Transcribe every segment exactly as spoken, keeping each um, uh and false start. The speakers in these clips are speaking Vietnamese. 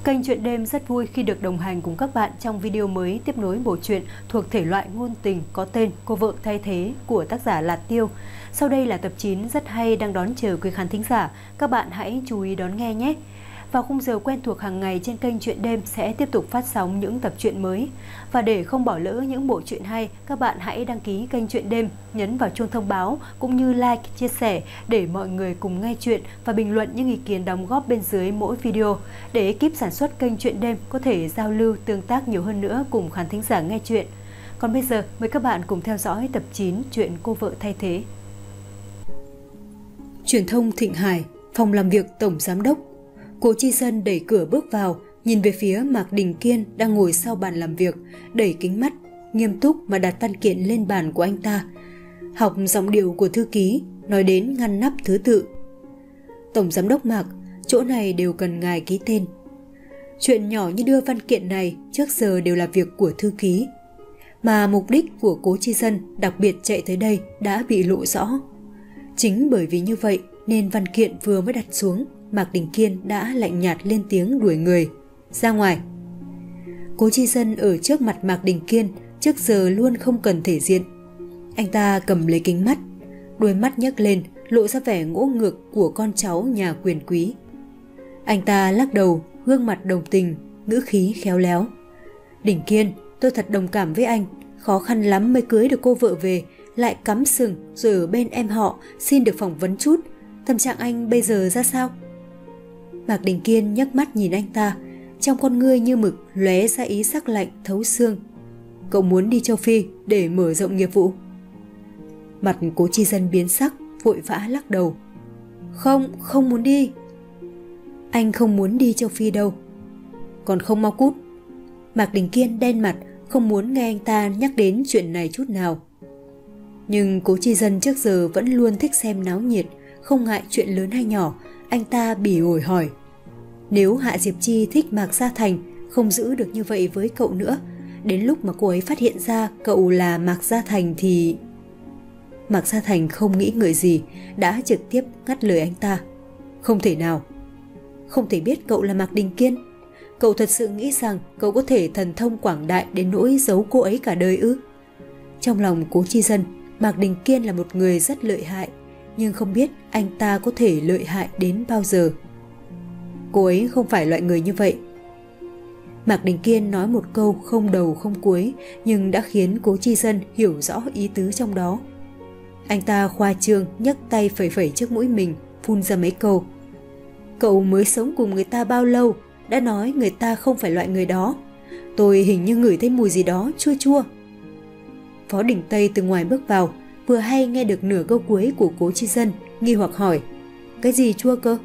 Kênh Chuyện Đêm rất vui khi được đồng hành cùng các bạn trong video mới tiếp nối bộ truyện thuộc thể loại ngôn tình có tên Cô Vợ Thay Thế của tác giả Lạt Tiêu. Sau đây là tập chín rất hay đang đón chờ quý khán thính giả, các bạn hãy chú ý đón nghe nhé. Vào khung giờ quen thuộc hàng ngày trên kênh Chuyện Đêm sẽ tiếp tục phát sóng những tập truyện mới. Và để không bỏ lỡ những bộ truyện hay, các bạn hãy đăng ký kênh Chuyện Đêm, nhấn vào chuông thông báo cũng như like, chia sẻ để mọi người cùng nghe chuyện và bình luận những ý kiến đóng góp bên dưới mỗi video để ekip sản xuất kênh Chuyện Đêm có thể giao lưu tương tác nhiều hơn nữa cùng khán thính giả nghe chuyện. Còn bây giờ mời các bạn cùng theo dõi tập chín chuyện Cô Vợ Thay Thế. Truyền thông Thịnh Hải, phòng làm việc tổng giám đốc. Cố Chi Dân đẩy cửa bước vào, nhìn về phía Mạc Đình Kiên đang ngồi sau bàn làm việc, đẩy kính mắt, nghiêm túc mà đặt văn kiện lên bàn của anh ta. Học giọng điệu của thư ký, nói đến ngăn nắp thứ tự. Tổng giám đốc Mạc, chỗ này đều cần ngài ký tên. Chuyện nhỏ như đưa văn kiện này trước giờ đều là việc của thư ký. Mà mục đích của Cố Chi Dân đặc biệt chạy tới đây đã bị lộ rõ. Chính bởi vì như vậy nên văn kiện vừa mới đặt xuống, Mạc Đình Kiên đã lạnh nhạt lên tiếng đuổi người. Ra ngoài. Cố Chi Dân ở trước mặt Mạc Đình Kiên trước giờ luôn không cần thể diện. Anh ta cầm lấy kính mắt, đôi mắt nhấc lên lộ ra vẻ ngỗ ngược của con cháu nhà quyền quý. Anh ta lắc đầu, gương mặt đồng tình, ngữ khí khéo léo. Đình Kiên, tôi thật đồng cảm với anh, khó khăn lắm mới cưới được cô vợ về, lại cắm sừng rồi ở bên em họ xin được phỏng vấn chút. Tâm trạng anh bây giờ ra sao? Mạc Đình Kiên nhấc mắt nhìn anh ta, trong con ngươi như mực lóe ra ý sắc lạnh thấu xương. Cậu muốn đi châu Phi để mở rộng nghiệp vụ? Mặt Cố Chi Dân biến sắc, vội vã lắc đầu. Không, không muốn đi. Anh không muốn đi châu Phi đâu. Còn không mau cút. Mạc Đình Kiên đen mặt, không muốn nghe anh ta nhắc đến chuyện này chút nào. Nhưng Cố Chi Dân trước giờ vẫn luôn thích xem náo nhiệt, không ngại chuyện lớn hay nhỏ. Anh ta bỉ ổi hỏi, nếu Hạ Diệp Chi thích Mạc Gia Thành, không giữ được như vậy với cậu nữa, đến lúc mà cô ấy phát hiện ra cậu là Mạc Gia Thành thì... Mạc Gia Thành không nghĩ ngợi gì, đã trực tiếp ngắt lời anh ta. Không thể nào. Không thể biết cậu là Mạc Đình Kiên. Cậu thật sự nghĩ rằng cậu có thể thần thông quảng đại đến nỗi giấu cô ấy cả đời ư? Trong lòng Cố Chi Dân, Mạc Đình Kiên là một người rất lợi hại, nhưng không biết anh ta có thể lợi hại đến bao giờ. Cô ấy không phải loại người như vậy. Mạc Đình Kiên nói một câu không đầu không cuối, nhưng đã khiến Cố Chi Dân hiểu rõ ý tứ trong đó. Anh ta khoa trương nhấc tay phẩy phẩy trước mũi mình, phun ra mấy câu. Cậu mới sống cùng người ta bao lâu, đã nói người ta không phải loại người đó. Tôi hình như ngửi thấy mùi gì đó chua chua. Phó Đình Tây từ ngoài bước vào, vừa hay nghe được nửa câu cuối của Cố Chi Dân, nghi hoặc hỏi, cái gì chua cơ?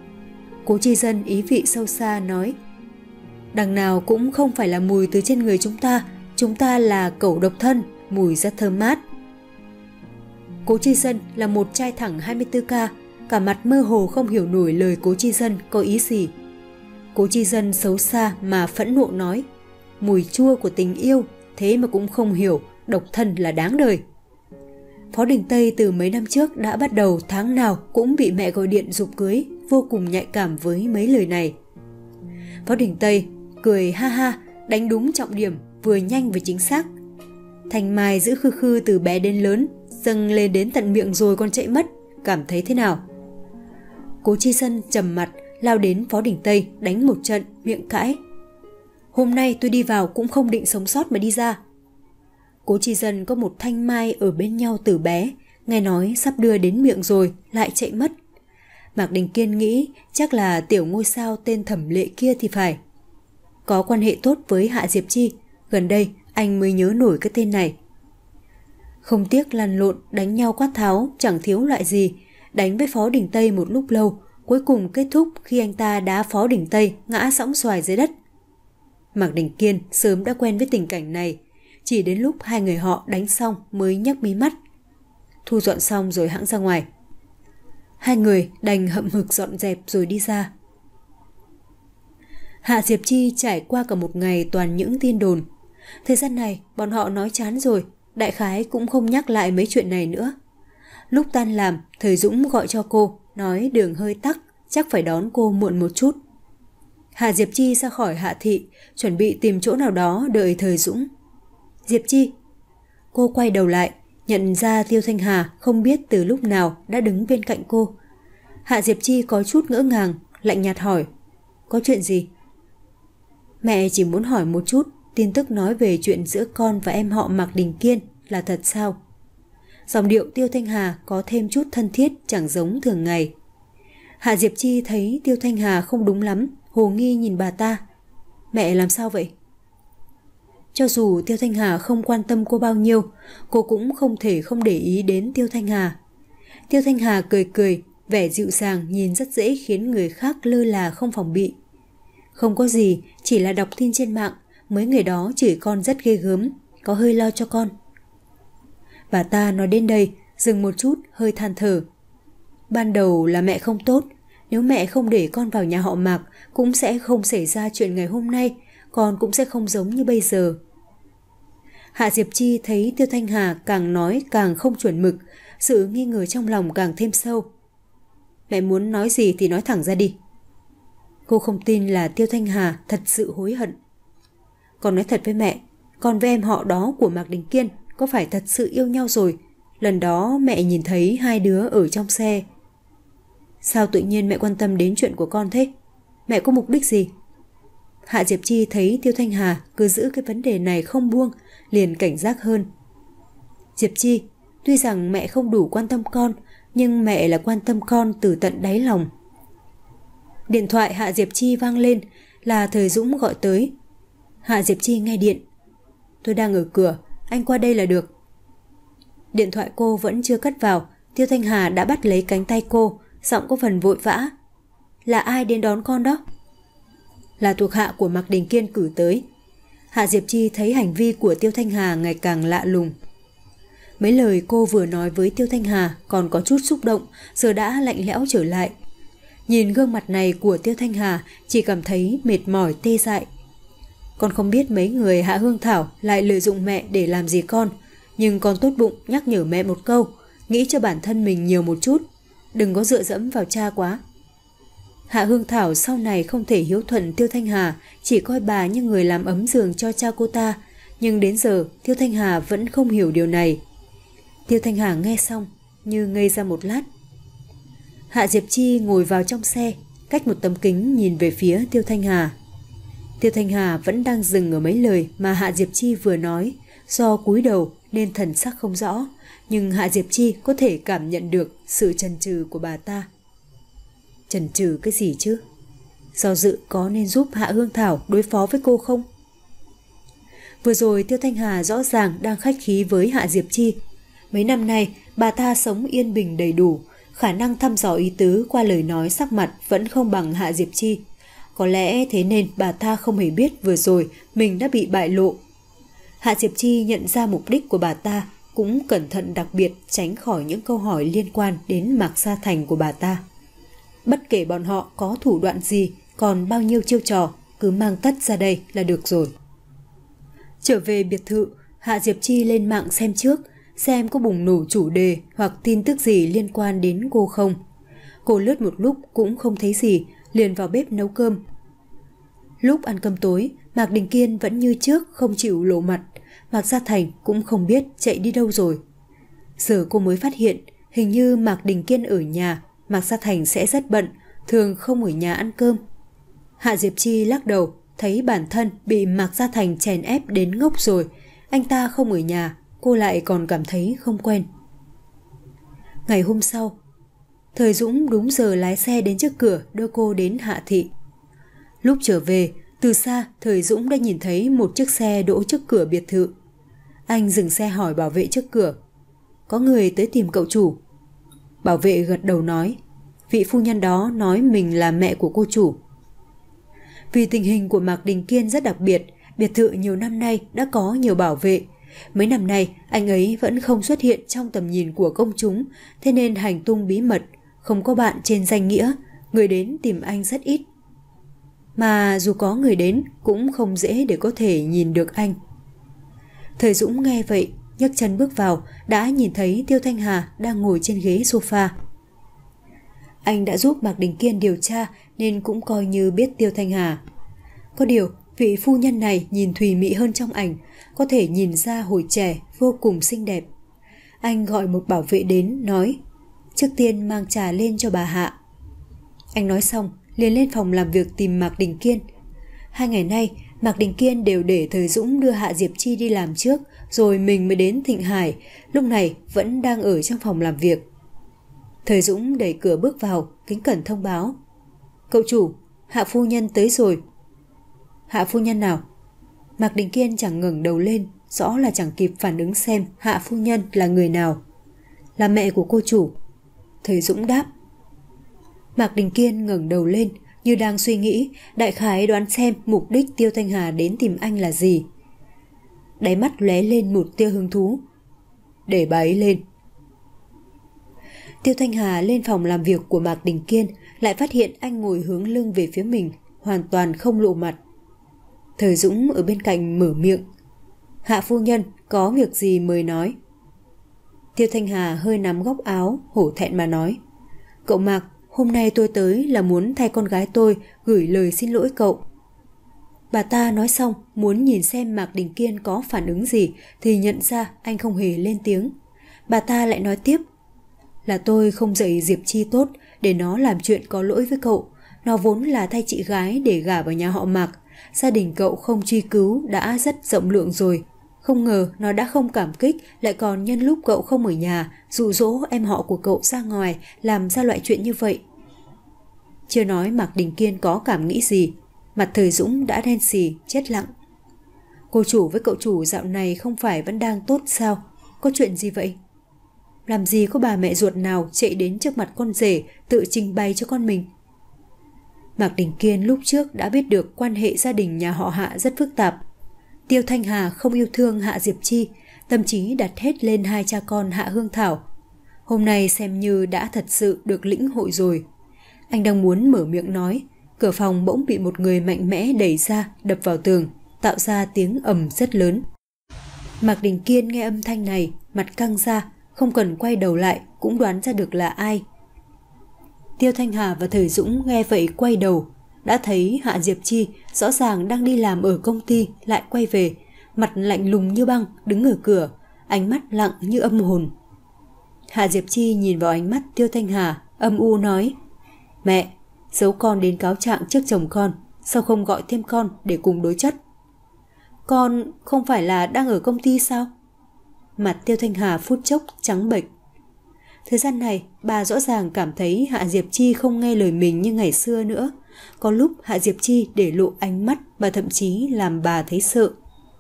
Cố Chi Dân ý vị sâu xa nói, đằng nào cũng không phải là mùi từ trên người chúng ta, chúng ta là cẩu độc thân, mùi rất thơm mát. Cố Chi Dân là một trai thẳng hai mươi tư K, cả mặt mơ hồ không hiểu nổi lời Cố Chi Dân có ý gì. Cố Chi Dân xấu xa mà phẫn nộ nói, mùi chua của tình yêu, thế mà cũng không hiểu, độc thân là đáng đời. Phó Đình Tây từ mấy năm trước đã bắt đầu tháng nào cũng bị mẹ gọi điện giục cưới, vô cùng nhạy cảm với mấy lời này. Phó Đình Tây cười ha ha, đánh đúng trọng điểm, vừa nhanh vừa chính xác. Thanh Mai giữ khư khư từ bé đến lớn, dâng lên đến tận miệng rồi còn chạy mất, cảm thấy thế nào? Cố Chi Dân trầm mặt, lao đến Phó Đình Tây đánh một trận, miệng cãi. Hôm nay tôi đi vào cũng không định sống sót mà đi ra. Cố Chi Dân có một Thanh Mai ở bên nhau từ bé, nghe nói sắp đưa đến miệng rồi, lại chạy mất. Mạc Đình Kiên nghĩ chắc là tiểu ngôi sao tên Thẩm Lệ kia thì phải. Có quan hệ tốt với Hạ Diệp Chi, gần đây anh mới nhớ nổi cái tên này. Không tiếc lăn lộn, đánh nhau quát tháo, chẳng thiếu loại gì, đánh với Phó Đình Tây một lúc lâu, cuối cùng kết thúc khi anh ta đá Phó Đình Tây ngã sõng xoài dưới đất. Mạc Đình Kiên sớm đã quen với tình cảnh này, chỉ đến lúc hai người họ đánh xong mới nhấc mí mắt. Thu dọn xong rồi hãng ra ngoài. Hai người đành hậm hực dọn dẹp rồi đi ra. Hạ Diệp Chi trải qua cả một ngày toàn những tin đồn. Thời gian này bọn họ nói chán rồi, đại khái cũng không nhắc lại mấy chuyện này nữa. Lúc tan làm, Thời Dũng gọi cho cô, nói đường hơi tắc, chắc phải đón cô muộn một chút. Hạ Diệp Chi ra khỏi Hạ thị, chuẩn bị tìm chỗ nào đó đợi Thời Dũng. Diệp Chi. Cô quay đầu lại, nhận ra Tiêu Thanh Hà không biết từ lúc nào đã đứng bên cạnh cô. Hạ Diệp Chi có chút ngỡ ngàng, lạnh nhạt hỏi. Có chuyện gì? Mẹ chỉ muốn hỏi một chút, tin tức nói về chuyện giữa con và em họ Mạc Đình Kiên là thật sao? Giọng điệu Tiêu Thanh Hà có thêm chút thân thiết, chẳng giống thường ngày. Hạ Diệp Chi thấy Tiêu Thanh Hà không đúng lắm, hồ nghi nhìn bà ta. Mẹ làm sao vậy? Cho dù Tiêu Thanh Hà không quan tâm cô bao nhiêu, cô cũng không thể không để ý đến Tiêu Thanh Hà. Tiêu Thanh Hà cười cười, vẻ dịu dàng nhìn rất dễ khiến người khác lơ là không phòng bị. Không có gì, chỉ là đọc tin trên mạng, mấy người đó chửi con rất ghê gớm, có hơi lo cho con. Bà ta nói đến đây, dừng một chút, hơi than thở. Ban đầu là mẹ không tốt, nếu mẹ không để con vào nhà họ Mạc cũng sẽ không xảy ra chuyện ngày hôm nay, con cũng sẽ không giống như bây giờ. Hạ Diệp Chi thấy Tiêu Thanh Hà càng nói càng không chuẩn mực, sự nghi ngờ trong lòng càng thêm sâu. Mẹ muốn nói gì thì nói thẳng ra đi. Cô không tin là Tiêu Thanh Hà thật sự hối hận. Con nói thật với mẹ, con với em họ đó của Mạc Đình Kiên có phải thật sự yêu nhau rồi? Lần đó mẹ nhìn thấy hai đứa ở trong xe. Sao tự nhiên mẹ quan tâm đến chuyện của con thế? Mẹ có mục đích gì? Hạ Diệp Chi thấy Tiêu Thanh Hà cứ giữ cái vấn đề này không buông, liền cảnh giác hơn. Diệp Chi, tuy rằng mẹ không đủ quan tâm con, nhưng mẹ là quan tâm con từ tận đáy lòng. Điện thoại Hạ Diệp Chi vang lên, là Thời Dũng gọi tới. Hạ Diệp Chi nghe điện. Tôi đang ở cửa, anh qua đây là được. Điện thoại cô vẫn chưa cất vào, Tiêu Thanh Hà đã bắt lấy cánh tay cô, giọng có phần vội vã. Là ai đến đón con đó? Là thuộc hạ của Mạc Đình Kiên cử tới. Hạ Diệp Chi thấy hành vi của Tiêu Thanh Hà ngày càng lạ lùng. Mấy lời cô vừa nói với Tiêu Thanh Hà còn có chút xúc động, giờ đã lạnh lẽo trở lại. Nhìn gương mặt này của Tiêu Thanh Hà chỉ cảm thấy mệt mỏi tê dại. Con không biết mấy người Hạ Hương Thảo lại lợi dụng mẹ để làm gì con, nhưng con tốt bụng nhắc nhở mẹ một câu, nghĩ cho bản thân mình nhiều một chút, đừng có dựa dẫm vào cha quá. Hạ Hương Thảo sau này không thể hiếu thuận Tiêu Thanh Hà, chỉ coi bà như người làm ấm giường cho cha cô ta, nhưng đến giờ Tiêu Thanh Hà vẫn không hiểu điều này. Tiêu Thanh Hà nghe xong như ngây ra một lát. Hạ Diệp Chi ngồi vào trong xe, cách một tấm kính nhìn về phía Tiêu Thanh Hà. Tiêu Thanh Hà vẫn đang dừng ở mấy lời mà Hạ Diệp Chi vừa nói, do cúi đầu nên thần sắc không rõ, nhưng Hạ Diệp Chi có thể cảm nhận được sự chần chừ của bà ta. Chần chừ cái gì chứ? Do dự có nên giúp Hạ Hương Thảo đối phó với cô không? Vừa rồi Tiêu Thanh Hà rõ ràng đang khách khí với Hạ Diệp Chi. Mấy năm nay bà ta sống yên bình đầy đủ, khả năng thăm dò ý tứ qua lời nói sắc mặt vẫn không bằng Hạ Diệp Chi. Có lẽ thế nên bà ta không hề biết vừa rồi mình đã bị bại lộ. Hạ Diệp Chi nhận ra mục đích của bà ta, cũng cẩn thận đặc biệt tránh khỏi những câu hỏi liên quan đến Mạc Gia Thành của bà ta. Bất kể bọn họ có thủ đoạn gì, còn bao nhiêu chiêu trò, cứ mang tất ra đây là được rồi. Trở về biệt thự, Hạ Diệp Chi lên mạng xem trước, xem có bùng nổ chủ đề hoặc tin tức gì liên quan đến cô không. Cô lướt một lúc cũng không thấy gì, liền vào bếp nấu cơm. Lúc ăn cơm tối, Mạc Đình Kiên vẫn như trước không chịu lộ mặt, Mạc Gia Thành cũng không biết chạy đi đâu rồi. Giờ cô mới phát hiện, hình như Mạc Đình Kiên ở nhà, Mạc Gia Thành sẽ rất bận, thường không ở nhà ăn cơm. Hạ Diệp Chi lắc đầu, thấy bản thân bị Mạc Gia Thành chèn ép đến ngốc rồi, anh ta không ở nhà, cô lại còn cảm thấy không quen. Ngày hôm sau, Thời Dũng đúng giờ lái xe đến trước cửa đưa cô đến Hạ thị. Lúc trở về, từ xa Thời Dũng đã nhìn thấy một chiếc xe đỗ trước cửa biệt thự. Anh dừng xe hỏi bảo vệ trước cửa. Có người tới tìm cậu chủ. Bảo vệ gật đầu nói, vị phu nhân đó nói mình là mẹ của cô chủ. Vì tình hình của Mạc Đình Kiên rất đặc biệt, biệt thự nhiều năm nay đã có nhiều bảo vệ. Mấy năm nay anh ấy vẫn không xuất hiện trong tầm nhìn của công chúng, thế nên hành tung bí mật, không có bạn trên danh nghĩa, người đến tìm anh rất ít. Mà dù có người đến cũng không dễ để có thể nhìn được anh. Thời Dũng nghe vậy, nhấc chân bước vào, đã nhìn thấy Tiêu Thanh Hà đang ngồi trên ghế sofa. Anh đã giúp Mạc Đình Kiên điều tra nên cũng coi như biết Tiêu Thanh Hà. Có điều, vị phu nhân này nhìn thùy mị hơn trong ảnh, có thể nhìn ra hồi trẻ vô cùng xinh đẹp. Anh gọi một bảo vệ đến, nói: trước tiên mang trà lên cho bà Hạ. Anh nói xong, liền lên phòng làm việc tìm Mạc Đình Kiên. Hai ngày nay, Mạc Đình Kiên đều để Thời Dũng đưa Hạ Diệp Chi đi làm trước, rồi mình mới đến Thịnh Hải, lúc này vẫn đang ở trong phòng làm việc. Thời Dũng đẩy cửa bước vào, kính cẩn thông báo: cậu chủ, Hạ phu nhân tới rồi. Hạ phu nhân nào? Mạc Đình Kiên chẳng ngẩng đầu lên, rõ là chẳng kịp phản ứng xem Hạ phu nhân là người nào. Là mẹ của cô chủ. Thời Dũng đáp. Mạc Đình Kiên ngẩng đầu lên, như đang suy nghĩ, đại khái đoán xem mục đích Tiêu Thanh Hà đến tìm anh là gì. Đáy mắt lóe lên một tia hứng thú. Để bà ấy lên. Tiêu Thanh Hà lên phòng làm việc của Mạc Đình Kiên, lại phát hiện anh ngồi hướng lưng về phía mình, hoàn toàn không lộ mặt. Thời Dũng ở bên cạnh mở miệng: Hạ phu nhân, có việc gì mời nói. Tiêu Thanh Hà hơi nắm góc áo, hổ thẹn mà nói: cậu Mạc, hôm nay tôi tới là muốn thay con gái tôi gửi lời xin lỗi cậu. Bà ta nói xong, muốn nhìn xem Mạc Đình Kiên có phản ứng gì, thì nhận ra anh không hề lên tiếng. Bà ta lại nói tiếp: là tôi không dạy Diệp Chi tốt, để nó làm chuyện có lỗi với cậu. Nó vốn là thay chị gái để gả vào nhà họ Mạc. Gia đình cậu không truy cứu đã rất rộng lượng rồi. Không ngờ nó đã không cảm kích, lại còn nhân lúc cậu không ở nhà dụ dỗ em họ của cậu ra ngoài, làm ra loại chuyện như vậy. Chưa nói Mạc Đình Kiên có cảm nghĩ gì, mặt Thời Dũng đã đen xì, chết lặng. Cô chủ với cậu chủ dạo này không phải vẫn đang tốt sao? Có chuyện gì vậy? Làm gì có bà mẹ ruột nào chạy đến trước mặt con rể tự trình bày cho con mình? Mạc Đình Kiên lúc trước đã biết được quan hệ gia đình nhà họ Hạ rất phức tạp. Tiêu Thanh Hà không yêu thương Hạ Diệp Chi, tâm trí đặt hết lên hai cha con Hạ Hương Thảo. Hôm nay xem như đã thật sự được lĩnh hội rồi. Anh đang muốn mở miệng nói, cửa phòng bỗng bị một người mạnh mẽ đẩy ra, đập vào tường, tạo ra tiếng ầm rất lớn. Mạc Đình Kiên nghe âm thanh này, mặt căng ra, không cần quay đầu lại cũng đoán ra được là ai. Tiêu Thanh Hà và Thời Dũng nghe vậy quay đầu, đã thấy Hạ Diệp Chi rõ ràng đang đi làm ở công ty lại quay về, mặt lạnh lùng như băng, đứng ở cửa, ánh mắt lặng như âm hồn. Hạ Diệp Chi nhìn vào ánh mắt Tiêu Thanh Hà, âm u nói: Mẹ, giấu con đến cáo trạng trước chồng con, sao không gọi thêm con để cùng đối chất? Con không phải là đang ở công ty sao? Mặt Tiêu Thanh Hà phút chốc trắng bệch. Thời gian này, bà rõ ràng cảm thấy Hạ Diệp Chi không nghe lời mình như ngày xưa nữa. Có lúc Hạ Diệp Chi để lộ ánh mắt và thậm chí làm bà thấy sợ.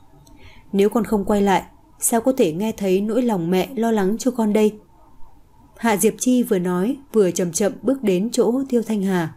Nếu con không quay lại, sao có thể nghe thấy nỗi lòng mẹ lo lắng cho con đây? Hạ Diệp Chi vừa nói vừa chậm chậm bước đến chỗ Tiêu Thanh Hà.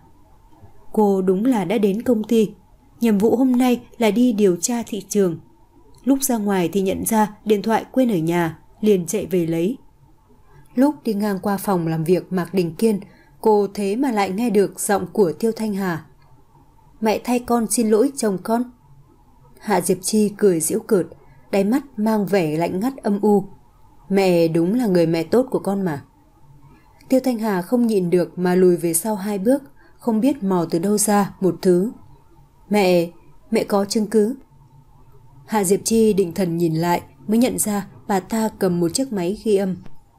Cô đúng là đã đến công ty. Nhiệm vụ hôm nay là đi điều tra thị trường. Lúc ra ngoài thì nhận ra điện thoại quên ở nhà, liền chạy về lấy. Lúc đi ngang qua phòng làm việc Mạc Đình Kiên, cô thế mà lại nghe được giọng của Tiêu Thanh Hà. Mẹ thay con xin lỗi chồng con. Hạ Diệp Chi cười giễu cợt, đáy mắt mang vẻ lạnh ngắt âm u. Mẹ đúng là người mẹ tốt của con mà. Tiêu Thanh Hà không nhịn được mà lùi về sau hai bước, không biết mò từ đâu ra một thứ. Mẹ, mẹ có chứng cứ. Hạ Diệp Chi định thần nhìn lại mới nhận ra bà ta cầm một chiếc máy ghi âm.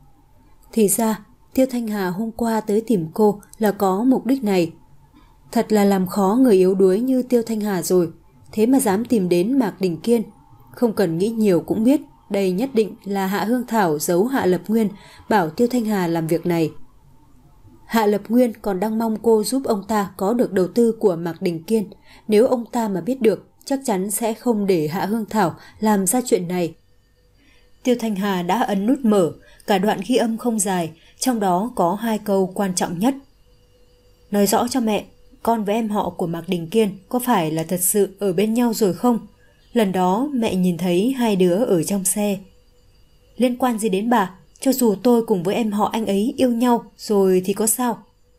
Thì ra, Tiêu Thanh Hà hôm qua tới tìm cô là có mục đích này. Thật là làm khó người yếu đuối như Tiêu Thanh Hà rồi, thế mà dám tìm đến Mạc Đình Kiên. Không cần nghĩ nhiều cũng biết, đây nhất định là Hạ Hương Thảo giấu Hạ Lập Nguyên, bảo Tiêu Thanh Hà làm việc này. Hạ Lập Nguyên còn đang mong cô giúp ông ta có được đầu tư của Mạc Đình Kiên. Nếu ông ta mà biết được, chắc chắn sẽ không để Hạ Hương Thảo làm ra chuyện này. Tiêu Thanh Hà đã ấn nút mở, cả đoạn ghi âm không dài, trong đó có hai câu quan trọng nhất. Nói rõ cho mẹ, con với em họ của Mạc Đình Kiên có phải là thật sự ở bên nhau rồi không? Lần đó mẹ nhìn thấy hai đứa ở trong xe. Liên quan gì đến bà? Cho dù tôi cùng với em họ anh ấy yêu nhau rồi thì có sao?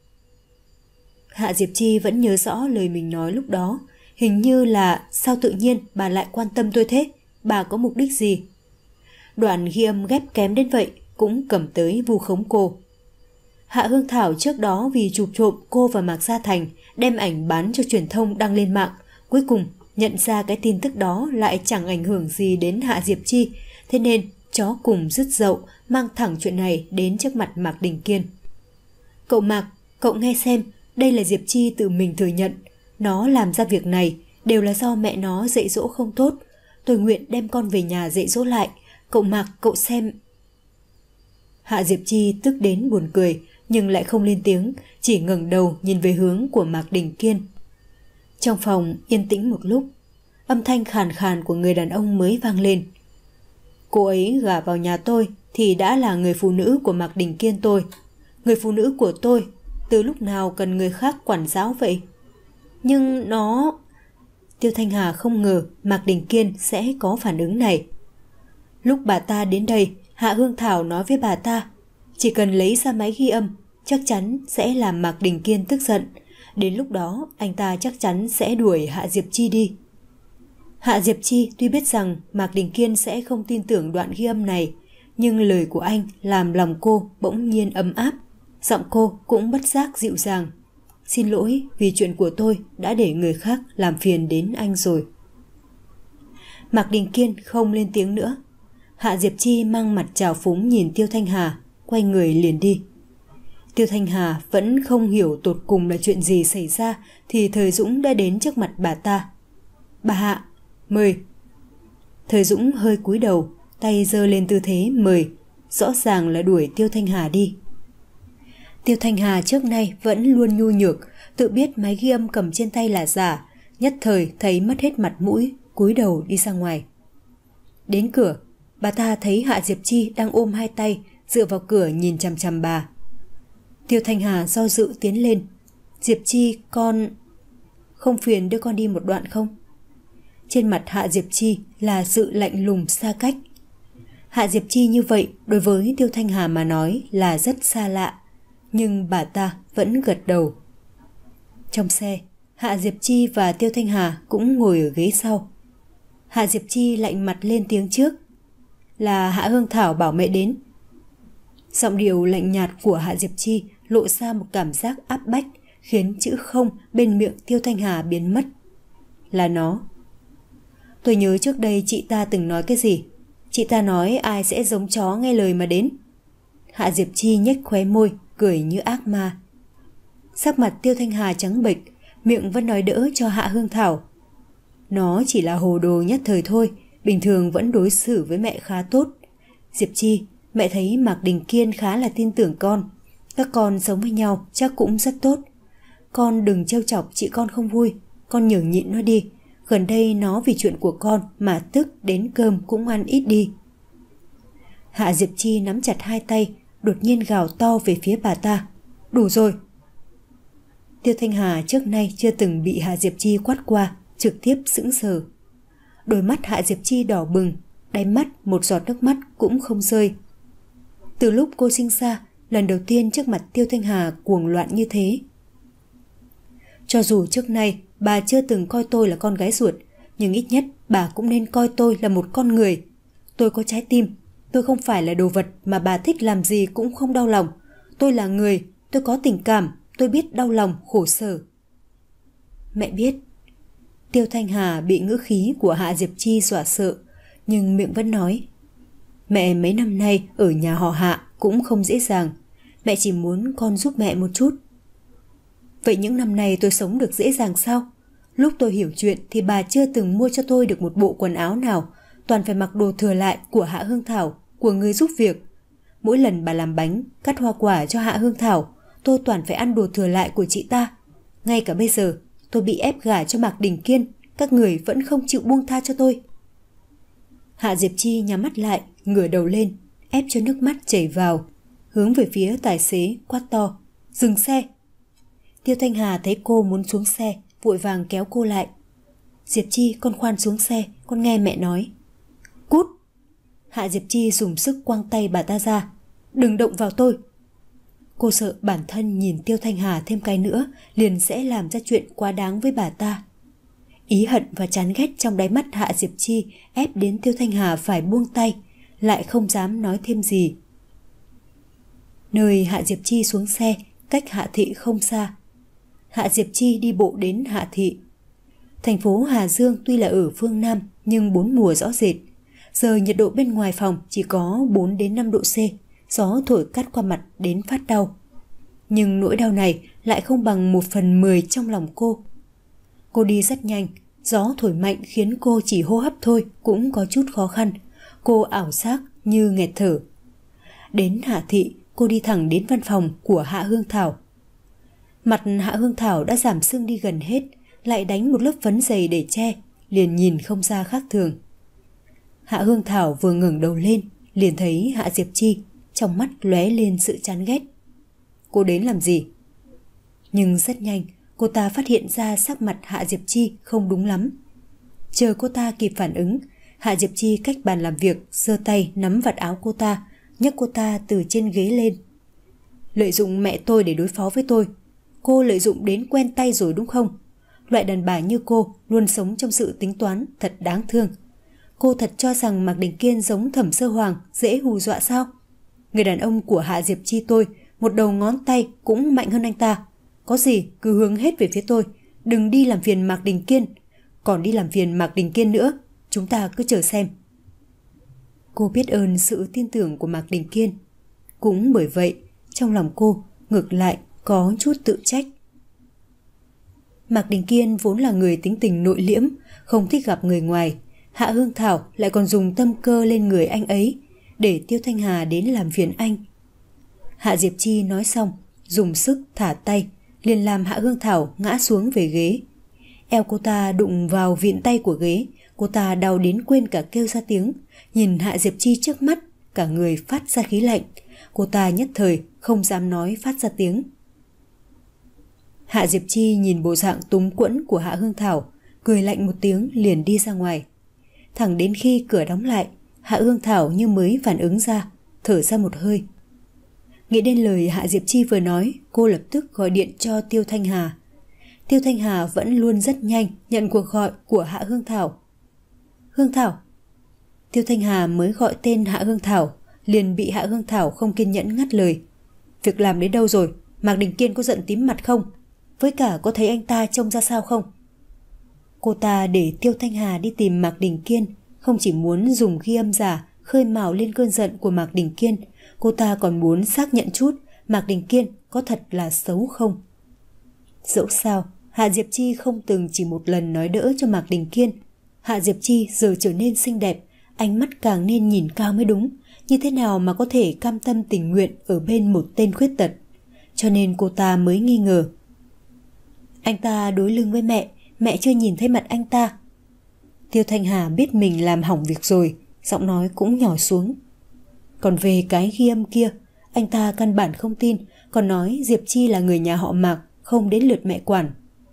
Hạ Diệp Chi vẫn nhớ rõ lời mình nói lúc đó. Hình như là sao tự nhiên bà lại quan tâm tôi thế? Bà có mục đích gì? Đoạn ghi âm ghép kém đến vậy cũng cầm tới vu khống cô. Hạ Hương Thảo trước đó vì chụp trộm cô và Mạc Gia Thành, đem ảnh bán cho truyền thông đăng lên mạng, Cuối cùng, nhận ra cái tin tức đó lại chẳng ảnh hưởng gì đến Hạ Diệp Chi, thế nên chó cùng dứt dậu mang thẳng chuyện này đến trước mặt Mạc Đình Kiên. Cậu Mạc, cậu nghe xem, đây là Diệp Chi tự mình thừa nhận. Nó làm ra việc này đều là do mẹ nó dạy dỗ không tốt. Tôi nguyện đem con về nhà dạy dỗ lại. Cậu Mạc, cậu xem. Hạ Diệp Chi tức đến buồn cười, nhưng lại không lên tiếng, chỉ ngẩng đầu nhìn về hướng của Mạc Đình Kiên. Trong phòng yên tĩnh một lúc, âm thanh khàn khàn của người đàn ông mới vang lên. Cô ấy gả vào nhà tôi thì đã là người phụ nữ của Mạc Đình Kiên tôi. Người phụ nữ của tôi, từ lúc nào cần người khác quản giáo vậy? Nhưng nó... Tiêu Thanh Hà không ngờ Mạc Đình Kiên sẽ có phản ứng này. Lúc bà ta đến đây, Hạ Hương Thảo nói với bà ta, chỉ cần lấy ra máy ghi âm, chắc chắn sẽ làm Mạc Đình Kiên tức giận. Đến lúc đó, anh ta chắc chắn sẽ đuổi Hạ Diệp Chi đi. Hạ Diệp Chi tuy biết rằng Mạc Đình Kiên sẽ không tin tưởng đoạn ghi âm này, nhưng lời của anh làm lòng cô bỗng nhiên ấm áp. Giọng cô cũng bất giác dịu dàng. Xin lỗi vì chuyện của tôi đã để người khác làm phiền đến anh rồi. Mạc Đình Kiên không lên tiếng nữa. Hạ Diệp Chi mang mặt trào phúng nhìn Tiêu Thanh Hà, quay người liền đi. Tiêu Thanh Hà vẫn không hiểu tột cùng là chuyện gì xảy ra thì Thời Dũng đã đến trước mặt bà ta. Bà Hạ, mời. Thời Dũng hơi cúi đầu, tay giơ lên tư thế mời, rõ ràng là đuổi Tiêu Thanh Hà đi. Tiêu Thanh Hà trước nay vẫn luôn nhu nhược, tự biết máy ghi âm cầm trên tay là giả, nhất thời thấy mất hết mặt mũi, cúi đầu đi ra ngoài. Đến cửa, bà ta thấy Hạ Diệp Chi đang ôm hai tay, dựa vào cửa nhìn chằm chằm bà. Tiêu Thanh Hà do dự tiến lên. Diệp Chi, con... Không phiền đưa con đi một đoạn không? Trên mặt Hạ Diệp Chi là sự lạnh lùng xa cách. Hạ Diệp Chi như vậy đối với Tiêu Thanh Hà mà nói là rất xa lạ, nhưng bà ta vẫn gật đầu. Trong xe, Hạ Diệp Chi và Tiêu Thanh Hà cũng ngồi ở ghế sau. Hạ Diệp Chi lạnh mặt lên tiếng trước. Là Hạ Hương Thảo bảo mẹ đến. Giọng điệu lạnh nhạt của Hạ Diệp Chi lộ ra một cảm giác áp bách, khiến chữ không bên miệng Tiêu Thanh Hà biến mất. Là nó. Tôi nhớ trước đây chị ta từng nói cái gì. Chị ta nói ai sẽ giống chó nghe lời mà đến. Hạ Diệp Chi nhếch khóe môi, cười như ác ma. Sắc mặt Tiêu Thanh Hà trắng bệch, miệng vẫn nói đỡ cho Hạ Hương Thảo. Nó chỉ là hồ đồ nhất thời thôi, bình thường vẫn đối xử với mẹ khá tốt. Diệp Chi, mẹ thấy Mạc Đình Kiên khá là tin tưởng con. Các con sống với nhau chắc cũng rất tốt. Con đừng trêu chọc chị con không vui, con nhường nhịn nó đi. Gần đây nó vì chuyện của con mà tức đến cơm cũng ăn ít đi. Hạ Diệp Chi nắm chặt hai tay, đột nhiên gào to về phía bà ta. Đủ rồi. Tiêu Thanh Hà trước nay chưa từng bị Hạ Diệp Chi quát qua, trực tiếp sững sờ. Đôi mắt Hạ Diệp Chi đỏ bừng, đáy mắt một giọt nước mắt cũng không rơi. Từ lúc cô sinh ra, lần đầu tiên trước mặt Tiêu Thanh Hà cuồng loạn như thế. Cho dù trước nay bà chưa từng coi tôi là con gái ruột, nhưng ít nhất bà cũng nên coi tôi là một con người. Tôi có trái tim, tôi không phải là đồ vật mà bà thích làm gì cũng không đau lòng. Tôi là người, tôi có tình cảm, tôi biết đau lòng, khổ sở. Mẹ biết. Tiêu Thanh Hà bị ngữ khí của Hạ Diệp Chi dọa sợ, nhưng miệng vẫn nói. Mẹ mấy năm nay ở nhà họ Hạ cũng không dễ dàng. Mẹ chỉ muốn con giúp mẹ một chút. Vậy những năm nay tôi sống được dễ dàng sao? Lúc tôi hiểu chuyện thì bà chưa từng mua cho tôi được một bộ quần áo nào, toàn phải mặc đồ thừa lại của Hạ Hương Thảo, của người giúp việc. Mỗi lần bà làm bánh, cắt hoa quả cho Hạ Hương Thảo, tôi toàn phải ăn đồ thừa lại của chị ta. Ngay cả bây giờ, tôi bị ép gả cho Mạc Đình Kiên, các người vẫn không chịu buông tha cho tôi. Hạ Diệp Chi nhắm mắt lại, ngửa đầu lên, ép cho nước mắt chảy vào, hướng về phía tài xế quát to. Dừng xe! Tiêu Thanh Hà thấy cô muốn xuống xe, vội vàng kéo cô lại. Diệp Chi, con khoan xuống xe, con nghe mẹ nói. Cút! Hạ Diệp Chi dùng sức quăng tay bà ta ra. Đừng động vào tôi! Cô sợ bản thân nhìn Tiêu Thanh Hà thêm cái nữa liền sẽ làm ra chuyện quá đáng với bà ta. Ý hận và chán ghét trong đáy mắt Hạ Diệp Chi ép đến Tiêu Thanh Hà phải buông tay, lại không dám nói thêm gì. Nơi Hạ Diệp Chi xuống xe cách Hạ Thị không xa. Hạ Diệp Chi đi bộ đến Hạ Thị. Thành phố Hà Dương tuy là ở phương Nam nhưng bốn mùa rõ rệt. Giờ nhiệt độ bên ngoài phòng chỉ có bốn đến năm độ C, gió thổi cắt qua mặt đến phát đau. Nhưng nỗi đau này lại không bằng một phần mười trong lòng cô. Cô đi rất nhanh, gió thổi mạnh khiến cô chỉ hô hấp thôi cũng có chút khó khăn. Cô ảo giác như nghẹt thở. Đến Hạ Thị, cô đi thẳng đến văn phòng của Hạ Hương Thảo. Mặt Hạ Hương Thảo đã giảm sưng đi gần hết, lại đánh một lớp phấn dày để che, liền nhìn không ra khác thường. Hạ Hương Thảo vừa ngẩng đầu lên, liền thấy Hạ Diệp Chi, trong mắt lóe lên sự chán ghét. Cô đến làm gì? Nhưng rất nhanh, cô ta phát hiện ra sắc mặt Hạ Diệp Chi không đúng lắm. Chờ cô ta kịp phản ứng, Hạ Diệp Chi cách bàn làm việc, giơ tay nắm vạt áo cô ta, nhấc cô ta từ trên ghế lên. Lợi dụng mẹ tôi để đối phó với tôi. Cô lợi dụng đến quen tay rồi đúng không? Loại đàn bà như cô luôn sống trong sự tính toán, thật đáng thương. Cô thật cho rằng Mạc Đình Kiên giống Thẩm Sơ Hoàng, dễ hù dọa sao? Người đàn ông của Hạ Diệp Chi tôi, một đầu ngón tay cũng mạnh hơn anh ta. Có gì cứ hướng hết về phía tôi, đừng đi làm phiền Mạc Đình Kiên. Còn đi làm phiền Mạc Đình Kiên nữa, chúng ta cứ chờ xem. Cô biết ơn sự tin tưởng của Mạc Đình Kiên. Cũng bởi vậy, trong lòng cô ngược lại có chút tự trách. Mạc Đình Kiên vốn là người tính tình nội liễm, không thích gặp người ngoài. Hạ Hương Thảo lại còn dùng tâm cơ lên người anh ấy, để Tiêu Thanh Hà đến làm phiền anh. Hạ Diệp Chi nói xong, dùng sức thả tay, liền làm Hạ Hương Thảo ngã xuống về ghế. Eo cô ta đụng vào vịn tay của ghế, cô ta đau đến quên cả kêu ra tiếng. Nhìn Hạ Diệp Chi trước mắt, cả người phát ra khí lạnh. Cô ta nhất thời không dám nói phát ra tiếng. Hạ Diệp Chi nhìn bộ dạng túng quẫn của Hạ Hương Thảo, cười lạnh một tiếng liền đi ra ngoài. Thẳng đến khi cửa đóng lại, Hạ Hương Thảo như mới phản ứng ra, thở ra một hơi. Nghĩ đến lời Hạ Diệp Chi vừa nói, cô lập tức gọi điện cho Tiêu Thanh Hà. Tiêu Thanh Hà vẫn luôn rất nhanh nhận cuộc gọi của Hạ Hương Thảo. Hương Thảo. Tiêu Thanh Hà mới gọi tên Hạ Hương Thảo, liền bị Hạ Hương Thảo không kiên nhẫn ngắt lời. Việc làm đến đâu rồi? Mạc Đình Kiên có giận tím mặt không? Với cả có thấy anh ta trông ra sao không? Cô ta để Tiêu Thanh Hà đi tìm Mạc Đình Kiên, không chỉ muốn dùng ghi âm giả khơi mào lên cơn giận của Mạc Đình Kiên, cô ta còn muốn xác nhận chút Mạc Đình Kiên có thật là xấu không. Dẫu sao, Hạ Diệp Chi không từng chỉ một lần nói đỡ cho Mạc Đình Kiên. Hạ Diệp Chi giờ trở nên xinh đẹp, ánh mắt càng nên nhìn cao mới đúng. Như thế nào mà có thể cam tâm tình nguyện ở bên một tên khuyết tật? Cho nên cô ta mới nghi ngờ. Anh ta đối lưng với mẹ, mẹ chưa nhìn thấy mặt anh ta. Tiêu Thanh Hà biết mình làm hỏng việc rồi, giọng nói cũng nhỏ xuống. Còn về cái ghi âm kia, anh ta căn bản không tin, còn nói Diệp Chi là người nhà họ Mạc, không đến lượt mẹ quản.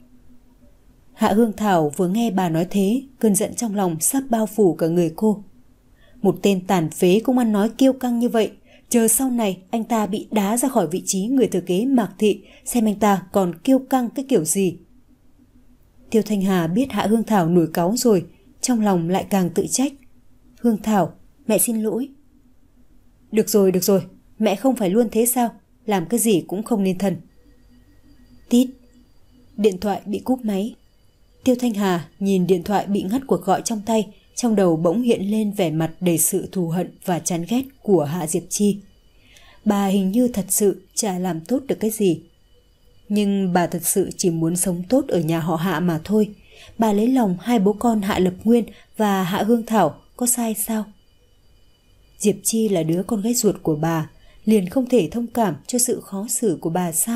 Hạ Hương Thảo vừa nghe bà nói thế, cơn giận trong lòng sắp bao phủ cả người cô. Một tên tàn phế cũng ăn nói kiêu căng như vậy, chờ sau này anh ta bị đá ra khỏi vị trí người thừa kế Mạc Thị, xem anh ta còn kiêu căng cái kiểu gì. Tiêu Thanh Hà biết Hạ Hương Thảo nổi cáu rồi, trong lòng lại càng tự trách. Hương Thảo, mẹ xin lỗi. Được rồi, được rồi, mẹ không phải luôn thế sao? Làm cái gì cũng không nên thân. Tít. Điện thoại bị cúp máy. Tiêu Thanh Hà nhìn điện thoại bị ngắt cuộc gọi trong tay, trong đầu bỗng hiện lên vẻ mặt đầy sự thù hận và chán ghét của Hạ Diệp Chi. Bà hình như thật sự chả làm tốt được cái gì. Nhưng bà thật sự chỉ muốn sống tốt ở nhà họ Hạ mà thôi. Bà lấy lòng hai bố con Hạ Lập Nguyên và Hạ Hương Thảo có sai sao? Diệp Chi là đứa con gái ruột của bà, liền không thể thông cảm cho sự khó xử của bà sao?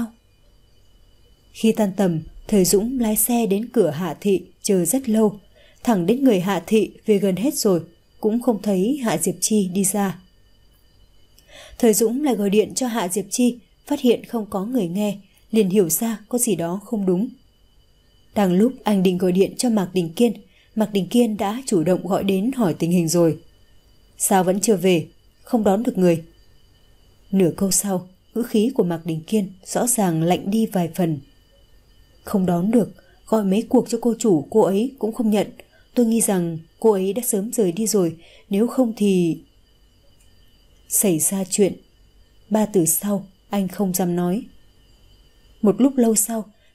Khi tan tầm, Thời Dũng lái xe đến cửa Hạ Thị chờ rất lâu. Thẳng đến người Hạ Thị về gần hết rồi, cũng không thấy Hạ Diệp Chi đi ra. Thời Dũng lại gọi điện cho Hạ Diệp Chi, phát hiện không có người nghe, liền hiểu ra có gì đó không đúng. Đang lúc anh định gọi điện cho Mạc Đình Kiên, Mạc Đình Kiên đã chủ động gọi đến hỏi tình hình rồi. Sao vẫn chưa về, không đón được người? Nửa câu sau, ngữ khí của Mạc Đình Kiên rõ ràng lạnh đi vài phần. Không đón được, gọi mấy cuộc cho cô chủ cô ấy cũng không nhận. Tôi nghi rằng cô ấy đã sớm rời đi rồi, nếu không thì... Xảy ra chuyện. Ba từ sau, anh không dám nói. Một lúc lâu sau,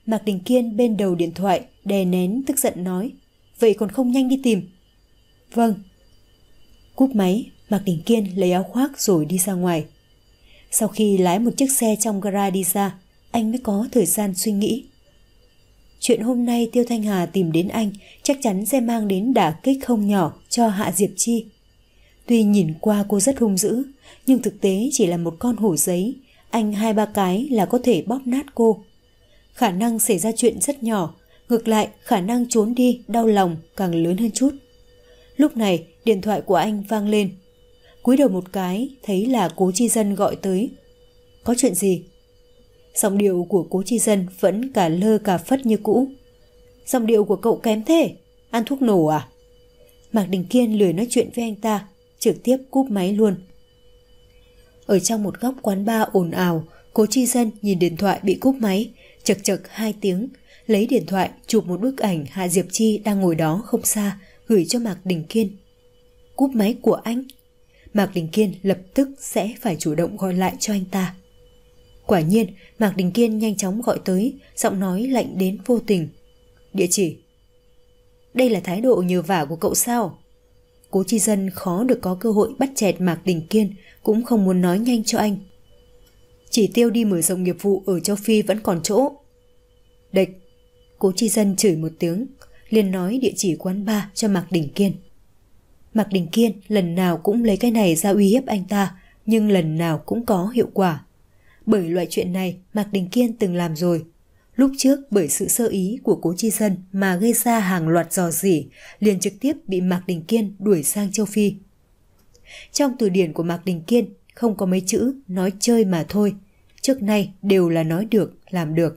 Mạc Đình Kiên bên đầu điện thoại đè nén tức giận nói, vậy còn không nhanh đi tìm. Vâng. Cúp máy, Mạc Đình Kiên lấy áo khoác rồi đi ra ngoài. Sau khi lái một chiếc xe trong gara đi ra, anh mới có thời gian suy nghĩ. Chuyện hôm nay Tiêu Thanh Hà tìm đến anh chắc chắn sẽ mang đến đả kích không nhỏ cho Hạ Diệp Chi. Tuy nhìn qua cô rất hung dữ, nhưng thực tế chỉ là một con hổ giấy, anh hai ba cái là có thể bóp nát cô. Khả năng xảy ra chuyện rất nhỏ, ngược lại khả năng trốn đi đau lòng càng lớn hơn chút. Lúc này điện thoại của anh vang lên. Cúi đầu một cái thấy là Cố Chi Dân gọi tới. Có chuyện gì? Giọng điệu của Cố Chi Dân vẫn cả lơ cả phất như cũ. Giọng điệu của cậu kém thế, ăn thuốc nổ à? Mạc Đình Kiên lười nói chuyện với anh ta, trực tiếp cúp máy luôn. Ở trong một góc quán bar ồn ào, Cố Chi Dân nhìn điện thoại bị cúp máy, chật chật hai tiếng, lấy điện thoại chụp một bức ảnh Hạ Diệp Chi đang ngồi đó không xa, gửi cho Mạc Đình Kiên. Cúp máy của anh? Mạc Đình Kiên lập tức sẽ phải chủ động gọi lại cho anh ta. Quả nhiên, Mạc Đình Kiên nhanh chóng gọi tới, giọng nói lạnh đến vô tình. Địa chỉ. Đây là thái độ nhờ vả của cậu sao? Cố Chi Dân khó được có cơ hội bắt chẹt Mạc Đình Kiên, cũng không muốn nói nhanh cho anh. Chỉ tiêu đi mở rộng nghiệp vụ ở châu Phi vẫn còn chỗ. Địch. Cố Chi Dân chửi một tiếng, liền nói địa chỉ quán bar cho Mạc Đình Kiên. Mạc Đình Kiên lần nào cũng lấy cái này ra uy hiếp anh ta, nhưng lần nào cũng có hiệu quả. Bởi loại chuyện này Mạc Đình Kiên từng làm rồi. Lúc trước bởi sự sơ ý của Cố Chi Dân mà gây ra hàng loạt rò rỉ, liền trực tiếp bị Mạc Đình Kiên đuổi sang châu Phi. Trong từ điển của Mạc Đình Kiên không có mấy chữ nói chơi mà thôi, trước nay đều là nói được, làm được.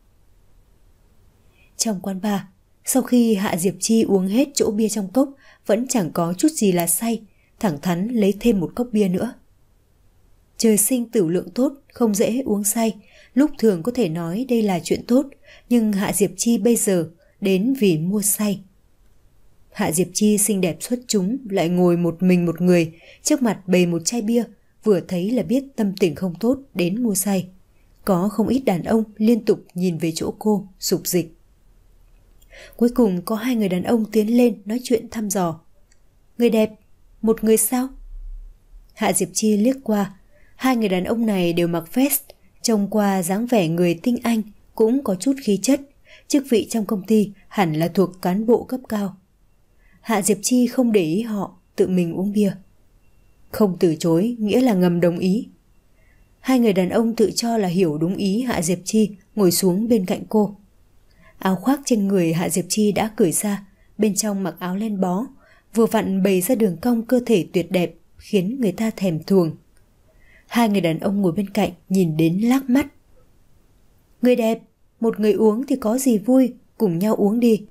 Trong quán bar, sau khi Hạ Diệp Chi uống hết chỗ bia trong cốc, vẫn chẳng có chút gì là say, thẳng thắn lấy thêm một cốc bia nữa. Trời sinh tửu lượng tốt, không dễ uống say, lúc thường có thể nói đây là chuyện tốt, nhưng Hạ Diệp Chi bây giờ đến vì mua say. Hạ Diệp Chi xinh đẹp xuất chúng, lại ngồi một mình một người, trước mặt bày một chai bia, vừa thấy là biết tâm tình không tốt đến mua say. Có không ít đàn ông liên tục nhìn về chỗ cô, sục dịch. Cuối cùng có hai người đàn ông tiến lên nói chuyện thăm dò. Người đẹp, một người sao? Hạ Diệp Chi liếc qua, hai người đàn ông này đều mặc vest, trông qua dáng vẻ người tinh anh, cũng có chút khí chất, chức vị trong công ty hẳn là thuộc cán bộ cấp cao. Hạ Diệp Chi không để ý họ, tự mình uống bia. Không từ chối nghĩa là ngầm đồng ý. Hai người đàn ông tự cho là hiểu đúng ý Hạ Diệp Chi, ngồi xuống bên cạnh cô. Áo khoác trên người Hạ Diệp Chi đã cởi ra, bên trong mặc áo len bó, vừa vặn bày ra đường cong cơ thể tuyệt đẹp, khiến người ta thèm thuồng. Hai người đàn ông ngồi bên cạnh nhìn đến lác mắt. Người đẹp, một người uống thì có gì vui, cùng nhau uống đi.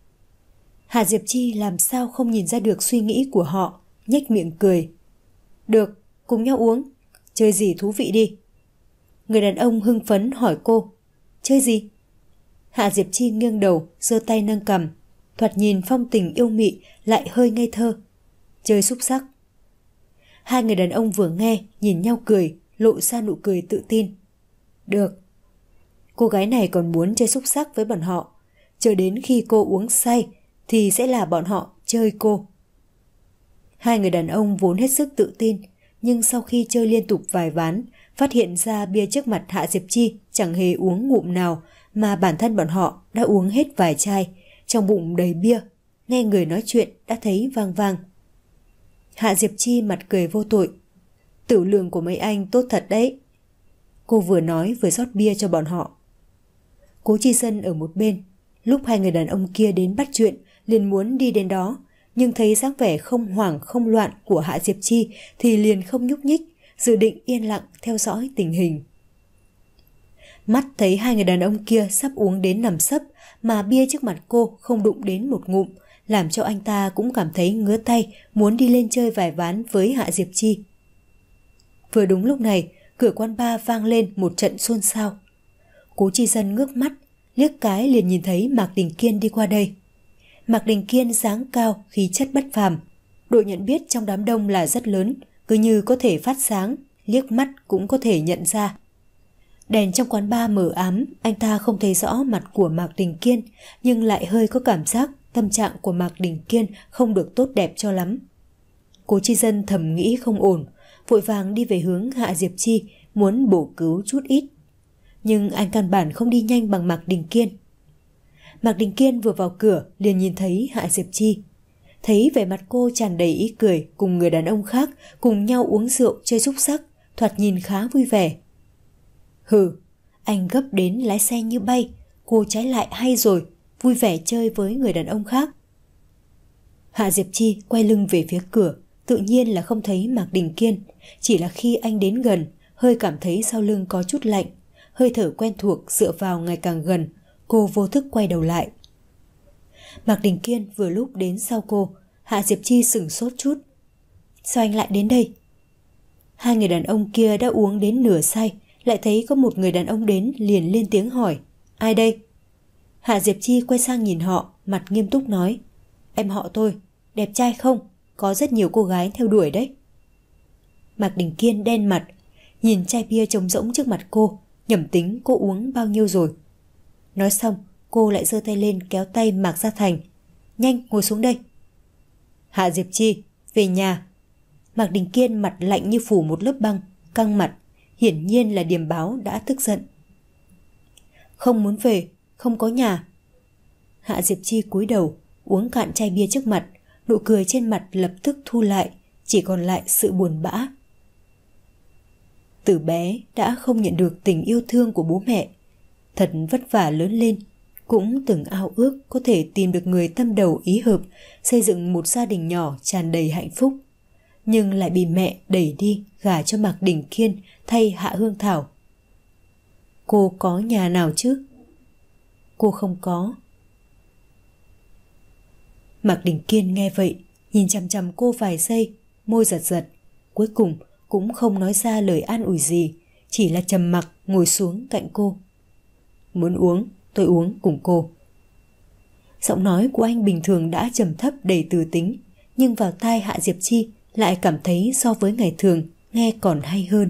Hạ Diệp Chi làm sao không nhìn ra được suy nghĩ của họ, nhếch miệng cười. Được, cùng nhau uống, chơi gì thú vị đi. Người đàn ông hưng phấn hỏi cô, chơi gì? Hạ Diệp Chi nghiêng đầu, giơ tay nâng cằm, thoạt nhìn phong tình yêu mị lại hơi ngây thơ. Chơi xúc sắc. Hai người đàn ông vừa nghe, nhìn nhau cười, lộ ra nụ cười tự tin. Được. Cô gái này còn muốn chơi xúc sắc với bọn họ, chờ đến khi cô uống say thì sẽ là bọn họ chơi cô. Hai người đàn ông vốn hết sức tự tin, nhưng sau khi chơi liên tục vài ván, phát hiện ra bia trước mặt Hạ Diệp Chi chẳng hề uống ngụm nào, mà bản thân bọn họ đã uống hết vài chai, trong bụng đầy bia, nghe người nói chuyện đã thấy vang vang. Hạ Diệp Chi mặt cười vô tội. Tửu lượng của mấy anh tốt thật đấy. Cô vừa nói vừa rót bia cho bọn họ. Cố Chi Dân ở một bên, lúc hai người đàn ông kia đến bắt chuyện, liền muốn đi đến đó, nhưng thấy dáng vẻ không hoảng không loạn của Hạ Diệp Chi thì liền không nhúc nhích, dự định yên lặng theo dõi tình hình. Mắt thấy hai người đàn ông kia sắp uống đến nằm sấp, mà bia trước mặt cô không đụng đến một ngụm, làm cho anh ta cũng cảm thấy ngứa tay, muốn đi lên chơi vài ván với Hạ Diệp Chi. Vừa đúng lúc này, cửa quán bar vang lên một trận xôn xao. Cố Chi Dân ngước mắt, liếc cái liền nhìn thấy Mạc Đình Kiên đi qua đây. Mạc Đình Kiên dáng cao, khí chất bất phàm, độ nhận biết trong đám đông là rất lớn, cứ như có thể phát sáng, liếc mắt cũng có thể nhận ra. Đèn trong quán bar mờ ám, anh ta không thấy rõ mặt của Mạc Đình Kiên, nhưng lại hơi có cảm giác tâm trạng của Mạc Đình Kiên không được tốt đẹp cho lắm. Cố Chi Dân thầm nghĩ không ổn, vội vàng đi về hướng Hạ Diệp Chi, muốn bổ cứu chút ít. Nhưng anh căn bản không đi nhanh bằng Mạc Đình Kiên. Mạc Đình Kiên vừa vào cửa liền nhìn thấy Hạ Diệp Chi. Thấy vẻ mặt cô tràn đầy ý cười cùng người đàn ông khác cùng nhau uống rượu chơi xúc xắc, thoạt nhìn khá vui vẻ. Hừ, anh gấp đến lái xe như bay, cô trái lại hay rồi, vui vẻ chơi với người đàn ông khác. Hạ Diệp Chi quay lưng về phía cửa, tự nhiên là không thấy Mạc Đình Kiên, chỉ là khi anh đến gần, hơi cảm thấy sau lưng có chút lạnh, hơi thở quen thuộc dựa vào ngày càng gần, cô vô thức quay đầu lại. Mạc Đình Kiên vừa lúc đến sau cô, Hạ Diệp Chi sửng sốt chút. Sao anh lại đến đây? Hai người đàn ông kia đã uống đến nửa say, lại thấy có một người đàn ông đến liền lên tiếng hỏi. Ai đây? Hạ Diệp Chi quay sang nhìn họ, mặt nghiêm túc nói. Em họ tôi, đẹp trai không? Có rất nhiều cô gái theo đuổi đấy. Mạc Đình Kiên đen mặt, nhìn chai bia trống rỗng trước mặt cô, nhẩm tính cô uống bao nhiêu rồi. Nói xong, cô lại giơ tay lên kéo tay Mạc Gia Thành. Nhanh, ngồi xuống đây. Hạ Diệp Chi, về nhà. Mạc Đình Kiên mặt lạnh như phủ một lớp băng, căng mặt, hiển nhiên là điềm báo đã tức giận. Không muốn về, không có nhà. Hạ Diệp Chi cúi đầu, uống cạn chai bia trước mặt, nụ cười trên mặt lập tức thu lại, chỉ còn lại sự buồn bã. Từ bé đã không nhận được tình yêu thương của bố mẹ, thật vất vả lớn lên, cũng từng ao ước có thể tìm được người tâm đầu ý hợp, xây dựng một gia đình nhỏ tràn đầy hạnh phúc, nhưng lại bị mẹ đẩy đi gả cho Mạc Đình Kiên thay Hạ Hương Thảo. Cô có nhà nào chứ? Cô không có. Mạc Đình Kiên nghe vậy, nhìn chằm chằm cô vài giây, môi giật giật, cuối cùng cũng không nói ra lời an ủi gì, chỉ là trầm mặc ngồi xuống cạnh cô. Muốn uống, tôi uống cùng cô. Giọng nói của anh bình thường đã trầm thấp đầy từ tính, nhưng vào tai Hạ Diệp Chi lại cảm thấy so với ngày thường nghe còn hay hơn.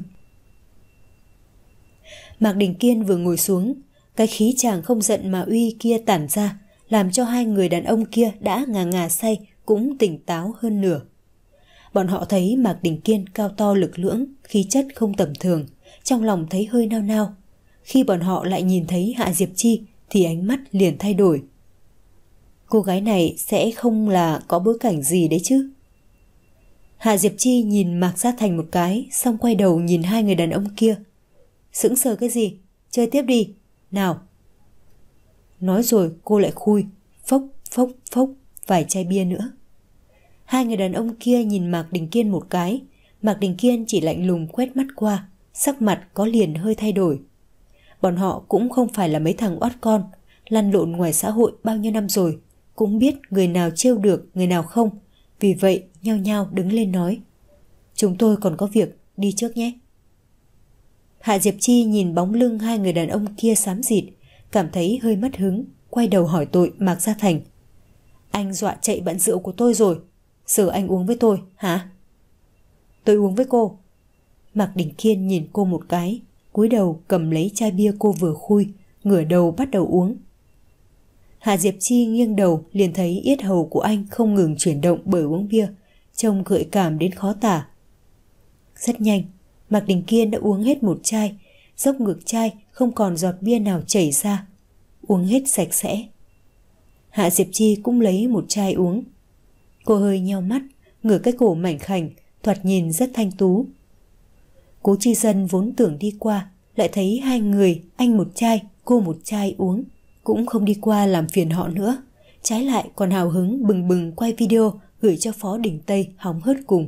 Mạc Đình Kiên vừa ngồi xuống, cái khí chàng không giận mà uy kia tản ra, làm cho hai người đàn ông kia đã ngà ngà say cũng tỉnh táo hơn nửa. Bọn họ thấy Mạc Đình Kiên cao to lực lưỡng, khí chất không tầm thường, trong lòng thấy hơi nao nao. Khi bọn họ lại nhìn thấy Hạ Diệp Chi thì ánh mắt liền thay đổi. Cô gái này sẽ không là có bối cảnh gì đấy chứ? Hạ Diệp Chi nhìn Mạc Gia Thành một cái, xong quay đầu nhìn hai người đàn ông kia. Sững sờ cái gì? Chơi tiếp đi, nào. Nói rồi cô lại khui, phốc phốc phốc vài chai bia nữa. Hai người đàn ông kia nhìn Mạc Đình Kiên một cái, Mạc Đình Kiên chỉ lạnh lùng quét mắt qua, sắc mặt có liền hơi thay đổi. Bọn họ cũng không phải là mấy thằng oát con, lăn lộn ngoài xã hội bao nhiêu năm rồi, cũng biết người nào trêu được, người nào không. Vì vậy nhao nhao đứng lên nói. Chúng tôi còn có việc, đi trước nhé. Hạ Diệp Chi nhìn bóng lưng hai người đàn ông kia xám xịt, cảm thấy hơi mất hứng, quay đầu hỏi tội Mạc Gia Thành. Anh dọa chạy bận rượu của tôi rồi, giờ anh uống với tôi, hả? Tôi uống với cô. Mạc Đình Kiên nhìn cô một cái, cúi đầu cầm lấy chai bia cô vừa khui, ngửa đầu bắt đầu uống. Hạ Diệp Chi nghiêng đầu liền thấy yết hầu của anh không ngừng chuyển động bởi uống bia, trông gợi cảm đến khó tả. Rất nhanh, Mạc Đình Kiên đã uống hết một chai, dốc ngược chai không còn giọt bia nào chảy ra, uống hết sạch sẽ. Hạ Diệp Chi cũng lấy một chai uống. Cô hơi nheo mắt, ngửa cái cổ mảnh khảnh, thoạt nhìn rất thanh tú. Cố Chi Dân vốn tưởng đi qua, lại thấy hai người, anh một chai, cô một chai uống, cũng không đi qua làm phiền họ nữa, trái lại còn hào hứng bừng bừng quay video gửi cho Phó Đình Tây hóng hớt cùng.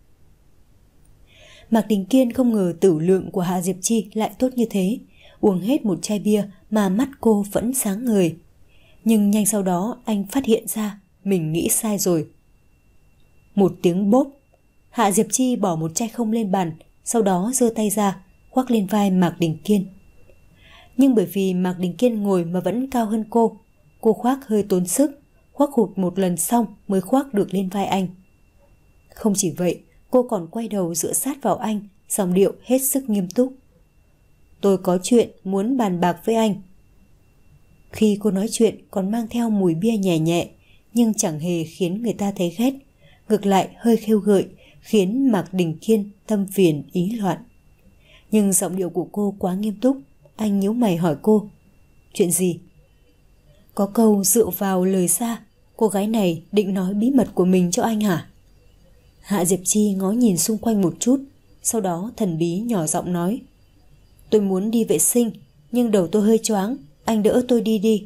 Mạc Đình Kiên không ngờ tửu lượng của Hạ Diệp Chi lại tốt như thế, uống hết một chai bia mà mắt cô vẫn sáng ngời. Nhưng nhanh sau đó anh phát hiện ra mình nghĩ sai rồi. Một tiếng bốp, Hạ Diệp Chi bỏ một chai không lên bàn, sau đó giơ tay ra, khoác lên vai Mạc Đình Kiên. Nhưng bởi vì Mạc Đình Kiên ngồi mà vẫn cao hơn cô, cô khoác hơi tốn sức, khoác hụt một lần xong mới khoác được lên vai anh. Không chỉ vậy, cô còn quay đầu dựa sát vào anh, giọng điệu hết sức nghiêm túc. tôi có chuyện muốn bàn bạc với anh. Khi cô nói chuyện còn mang theo mùi bia nhẹ nhẹ, nhưng chẳng hề khiến người ta thấy ghét, ngược lại hơi khêu gợi, khiến Mạc Đình Kiên tâm phiền ý loạn. Nhưng giọng điệu của cô quá nghiêm túc, anh nhíu mày hỏi cô, chuyện gì? Có câu dựa vào lời xa, cô gái này định nói bí mật của mình cho anh hả? Hạ Diệp Chi ngó nhìn xung quanh một chút, sau đó thần bí nhỏ giọng nói, tôi muốn đi vệ sinh, nhưng đầu tôi hơi choáng, anh đỡ tôi đi đi.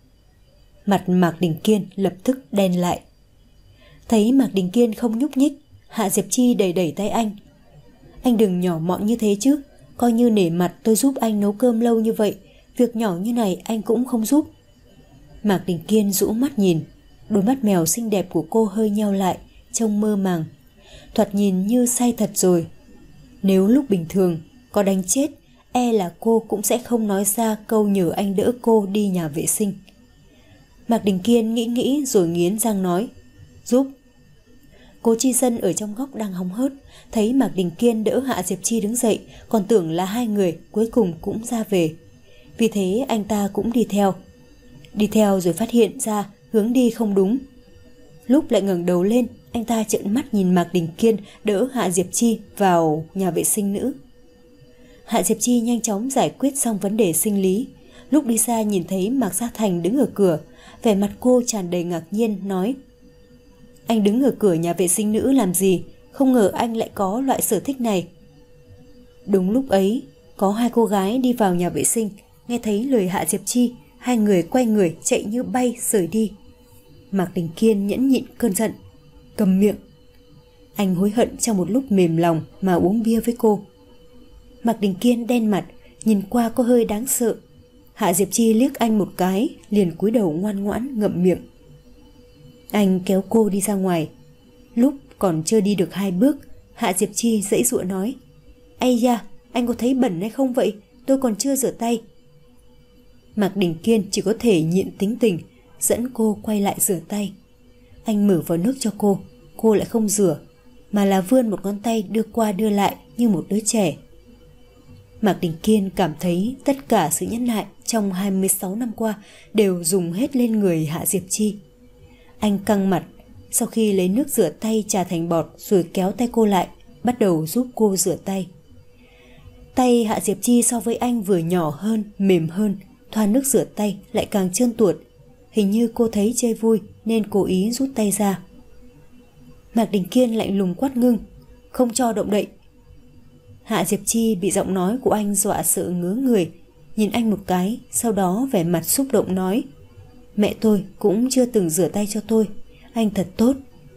Mặt Mạc Đình Kiên lập tức đen lại. Thấy Mạc Đình Kiên không nhúc nhích, Hạ Diệp Chi đẩy đẩy tay anh. Anh đừng nhỏ mọn như thế chứ, coi như nể mặt tôi giúp anh nấu cơm lâu như vậy, việc nhỏ như này anh cũng không giúp. Mạc Đình Kiên rũ mắt nhìn, đôi mắt mèo xinh đẹp của cô hơi nheo lại, trông mơ màng, thoạt nhìn như say thật rồi. Nếu lúc bình thường có đánh chết, e là cô cũng sẽ không nói ra câu nhờ anh đỡ cô đi nhà vệ sinh. Mạc Đình Kiên nghĩ nghĩ rồi nghiến răng nói, giúp. Cố Chi Dân ở trong góc đang hóng hớt, thấy Mạc Đình Kiên đỡ Hạ Diệp Chi đứng dậy, còn tưởng là hai người cuối cùng cũng ra về. Vì thế anh ta cũng đi theo. Đi theo rồi phát hiện ra hướng đi không đúng. Lúc lại ngẩng đầu lên, anh ta trợn mắt nhìn Mạc Đình Kiên đỡ Hạ Diệp Chi vào nhà vệ sinh nữ. Hạ Diệp Chi nhanh chóng giải quyết xong vấn đề sinh lý. Lúc đi xa nhìn thấy Mạc Gia Thành đứng ở cửa, vẻ mặt cô tràn đầy ngạc nhiên nói, anh đứng ở cửa nhà vệ sinh nữ làm gì? Không ngờ anh lại có loại sở thích này. Đúng lúc ấy, có hai cô gái đi vào nhà vệ sinh, nghe thấy lời Hạ Diệp Chi, hai người quay người chạy như bay rời đi. Mạc Đình Kiên nhẫn nhịn cơn giận, cầm miệng. Anh hối hận trong một lúc mềm lòng mà uống bia với cô. Mạc Đình Kiên đen mặt, nhìn qua có hơi đáng sợ. Hạ Diệp Chi liếc anh một cái, liền cúi đầu ngoan ngoãn ngậm miệng. Anh kéo cô đi ra ngoài. Lúc còn chưa đi được hai bước, Hạ Diệp Chi giãy giụa nói, ây da, anh có thấy bẩn hay không vậy? Tôi còn chưa rửa tay. Mạc Đình Kiên chỉ có thể nhịn tính tình, dẫn cô quay lại rửa tay. Anh mở vào nước cho cô, cô lại không rửa, mà là vươn một ngón tay đưa qua đưa lại như một đứa trẻ. Mạc Đình Kiên cảm thấy tất cả sự nhẫn nại trong hai mươi sáu năm qua đều dùng hết lên người Hạ Diệp Chi. Anh căng mặt, sau khi lấy nước rửa tay trà thành bọt rồi kéo tay cô lại, bắt đầu giúp cô rửa tay. Tay Hạ Diệp Chi so với anh vừa nhỏ hơn, mềm hơn, thoa nước rửa tay lại càng trơn tuột. Hình như cô thấy chơi vui nên cố ý rút tay ra. Mạc Đình Kiên lạnh lùng quát ngưng, không cho động đậy. Hạ Diệp Chi bị giọng nói của anh dọa sợ ngớ người, nhìn anh một cái, sau đó vẻ mặt xúc động nói, mẹ tôi cũng chưa từng rửa tay cho tôi, anh thật tốt.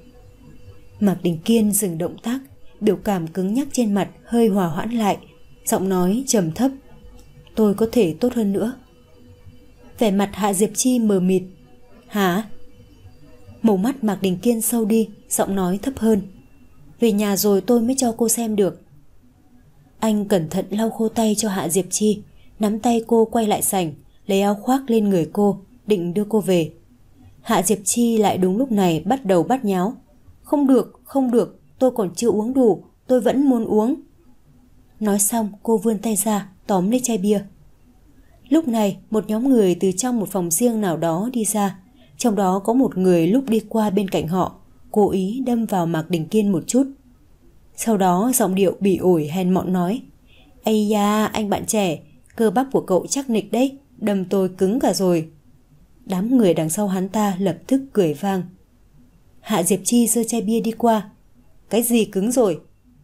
Mạc Đình Kiên dừng động tác, biểu cảm cứng nhắc trên mặt hơi hòa hoãn lại, giọng nói trầm thấp, tôi có thể tốt hơn nữa. Vẻ mặt Hạ Diệp Chi mờ mịt, hả? Màu mắt Mạc Đình Kiên sâu đi, giọng nói thấp hơn, về nhà rồi tôi mới cho cô xem được. Anh cẩn thận lau khô tay cho Hạ Diệp Chi, nắm tay cô quay lại sảnh, lấy áo khoác lên người cô, định đưa cô về. Hạ Diệp Chi lại đúng lúc này bắt đầu bắt nháo, không được, không được, tôi còn chưa uống đủ, tôi vẫn muốn uống. Nói xong cô vươn tay ra tóm lấy chai bia. Lúc này một nhóm người từ trong một phòng riêng nào đó đi ra, trong đó có một người lúc đi qua bên cạnh họ cố ý đâm vào Mạc Đình Kiên một chút. Sau đó giọng điệu bỉ ổi hèn mọn nói, ây da, anh bạn trẻ, cơ bắp của cậu chắc nịch đấy, đâm tôi cứng cả rồi. Đám người đằng sau hắn ta lập tức cười vang. Hạ Diệp Chi giơ chai bia đi qua, cái gì cứng rồi?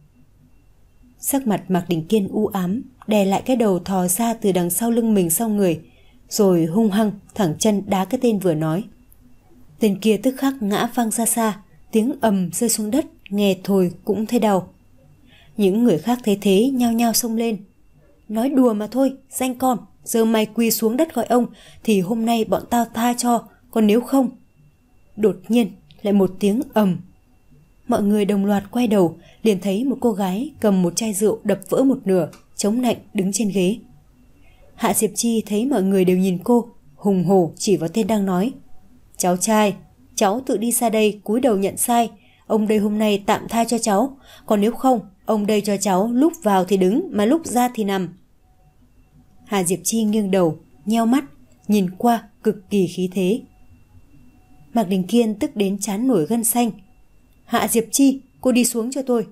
Sắc mặt Mạc Đình Kiên u ám, đè lại cái đầu thò ra từ đằng sau lưng mình sau người, rồi hung hăng thẳng chân đá cái tên vừa nói. Tên kia tức khắc ngã văng ra xa, tiếng ầm rơi xuống đất, nghe thôi cũng thấy đau. Những người khác thấy thế nhao nhao xông lên. Nói đùa mà thôi, danh con, giờ mày quỳ xuống đất gọi ông thì hôm nay bọn tao tha cho, còn nếu không. Đột nhiên lại một tiếng ầm. Mọi người đồng loạt quay đầu, liền thấy một cô gái cầm một chai rượu đập vỡ một nửa, chống nạnh đứng trên ghế. Hạ Diệp Chi thấy mọi người đều nhìn cô, hùng hổ chỉ vào tên đang nói. Cháu trai, cháu tự đi ra đây cúi đầu nhận sai, ông đây hôm nay tạm tha cho cháu, còn nếu không, ông đây cho cháu lúc vào thì đứng mà lúc ra thì nằm. Hạ Diệp Chi nghiêng đầu, nheo mắt, nhìn qua cực kỳ khí thế. Mạc Đình Kiên tức đến trán nổi gân xanh. Hạ Diệp Chi, cô đi xuống cho tôi.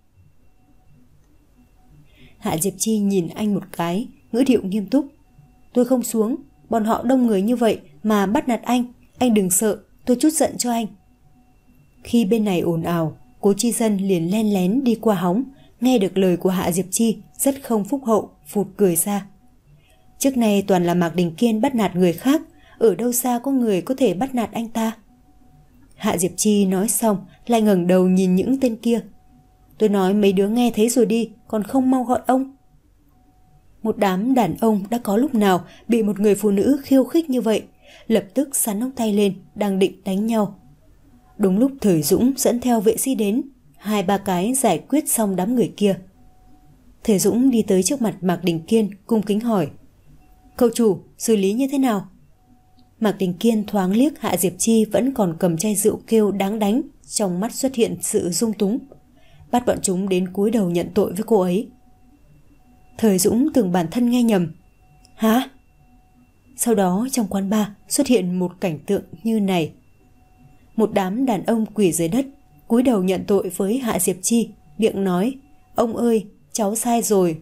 Hạ Diệp Chi nhìn anh một cái, ngữ điệu nghiêm túc. Tôi không xuống, bọn họ đông người như vậy mà bắt nạt anh, anh đừng sợ, tôi chút giận cho anh. Khi bên này ồn ào, Cố Chi Dân liền len lén đi qua hóng, nghe được lời của Hạ Diệp Chi rất không phúc hậu, phụt cười ra. Trước này toàn là Mạc Đình Kiên bắt nạt người khác, ở đâu xa có người có thể bắt nạt anh ta. Hạ Diệp Chi nói xong lại ngẩng đầu nhìn những tên kia. Tôi nói mấy đứa nghe thấy rồi đi, còn không mau gọi ông. Một đám đàn ông đã có lúc nào bị một người phụ nữ khiêu khích như vậy, lập tức sắn ống tay lên, đang định đánh nhau. Đúng lúc Thời Dũng dẫn theo vệ sĩ đến, hai ba cái giải quyết xong đám người kia. Thời Dũng đi tới trước mặt Mạc Đình Kiên, cung kính hỏi. Cậu chủ, xử lý như thế nào? Mạc Đình Kiên thoáng liếc Hạ Diệp Chi vẫn còn cầm chai rượu kêu đáng đánh, trong mắt xuất hiện sự rung túng. Bắt bọn chúng đến cúi đầu nhận tội với cô ấy. Thời Dũng tưởng bản thân nghe nhầm. Hả? Sau đó trong quán bar xuất hiện một cảnh tượng như này. Một đám đàn ông quỳ dưới đất, cúi đầu nhận tội với Hạ Diệp Chi, miệng nói, ông ơi, cháu sai rồi.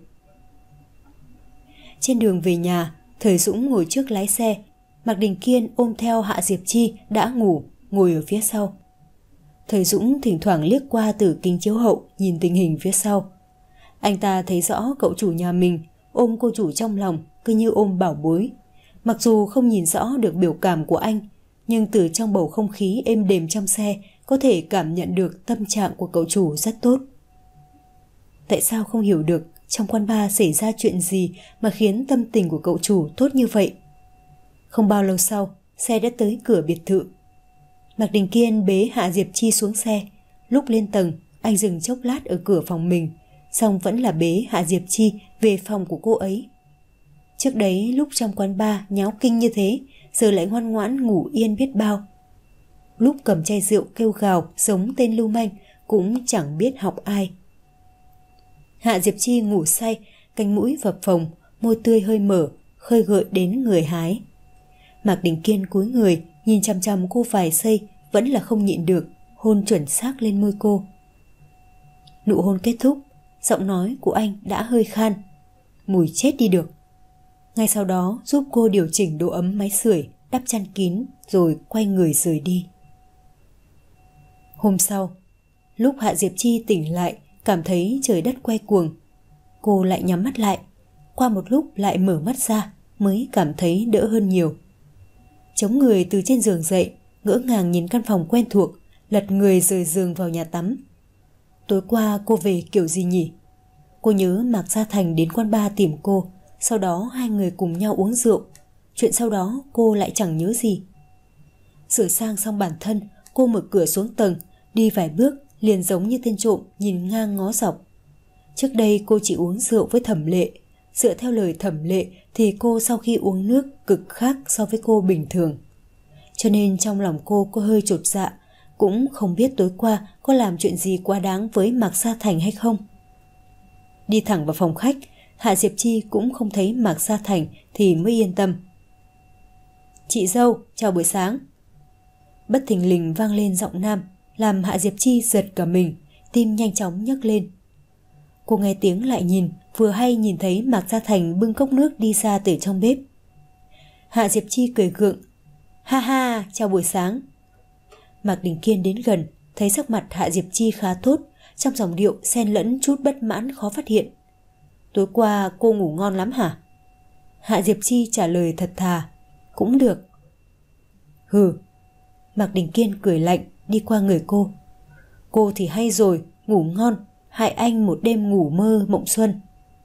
Trên đường về nhà, Thời Dũng ngồi trước lái xe, Mạc Đình Kiên ôm theo Hạ Diệp Chi đã ngủ, ngồi ở phía sau. Thời Dũng thỉnh thoảng liếc qua từ kính chiếu hậu nhìn tình hình phía sau. Anh ta thấy rõ cậu chủ nhà mình ôm cô chủ trong lòng cứ như ôm bảo bối. Mặc dù không nhìn rõ được biểu cảm của anh, nhưng từ trong bầu không khí êm đềm trong xe có thể cảm nhận được tâm trạng của cậu chủ rất tốt. Tại sao không hiểu được trong quán bar xảy ra chuyện gì mà khiến tâm tình của cậu chủ tốt như vậy? Không bao lâu sau, xe đã tới cửa biệt thự. Mạc Đình Kiên bế Hạ Diệp Chi xuống xe. Lúc lên tầng, anh dừng chốc lát ở cửa phòng mình, xong vẫn là bế Hạ Diệp Chi về phòng của cô ấy. Trước đấy lúc trong quán bar nháo kinh như thế, giờ lại ngoan ngoãn ngủ yên biết bao. Lúc cầm chai rượu kêu gào giống tên lưu manh cũng chẳng biết học ai. Hạ Diệp Chi ngủ say, cánh mũi phập phồng, môi tươi hơi mở, khơi gợi đến người hái. Mạc Đình Kiên cúi người nhìn chằm chằm cô vài giây, vẫn là không nhịn được, hôn chuẩn xác lên môi cô. Nụ hôn kết thúc, giọng nói của anh đã hơi khan. Mùi chết đi được. Ngay sau đó giúp cô điều chỉnh độ ấm máy sưởi, đắp chăn kín rồi quay người rời đi. Hôm sau, lúc Hạ Diệp Chi tỉnh lại, cảm thấy trời đất quay cuồng, cô lại nhắm mắt lại. Qua một lúc lại mở mắt ra, mới cảm thấy đỡ hơn nhiều. Chống người từ trên giường dậy, ngỡ ngàng nhìn căn phòng quen thuộc, lật người rời giường vào nhà tắm. Tối qua cô về kiểu gì nhỉ? Cô nhớ Mạc Gia Thành đến quán bar tìm cô, sau đó hai người cùng nhau uống rượu. Chuyện sau đó cô lại chẳng nhớ gì. Sửa sang xong bản thân, cô mở cửa xuống tầng, đi vài bước liền giống như tên trộm nhìn ngang ngó dọc. Trước đây cô chỉ uống rượu với Thẩm Lệ. Dựa theo lời Thẩm Lệ thì cô sau khi uống nước cực khác so với cô bình thường. Cho nên trong lòng cô có hơi chột dạ, cũng không biết tối qua có làm chuyện gì quá đáng với Mạc Gia Thành hay không. Đi thẳng vào phòng khách, Hạ Diệp Chi cũng không thấy Mạc Gia Thành thì mới yên tâm. Chị dâu, chào buổi sáng. Bất thình lình vang lên giọng nam, làm Hạ Diệp Chi giật cả mình, tim nhanh chóng nhấc lên. Cô nghe tiếng lại nhìn, vừa hay nhìn thấy Mạc Gia Thành bưng cốc nước đi ra từ trong bếp. Hạ Diệp Chi cười gượng. Ha ha, chào buổi sáng. Mạc Đình Kiên đến gần, thấy sắc mặt Hạ Diệp Chi khá tốt, trong giọng điệu xen lẫn chút bất mãn khó phát hiện. Tối qua cô ngủ ngon lắm hả? Hạ Diệp Chi trả lời thật thà. Cũng được. Hừ. Mạc Đình Kiên cười lạnh, đi qua người cô. Cô thì hay rồi, ngủ ngon, hại anh một đêm ngủ mơ mộng xuân.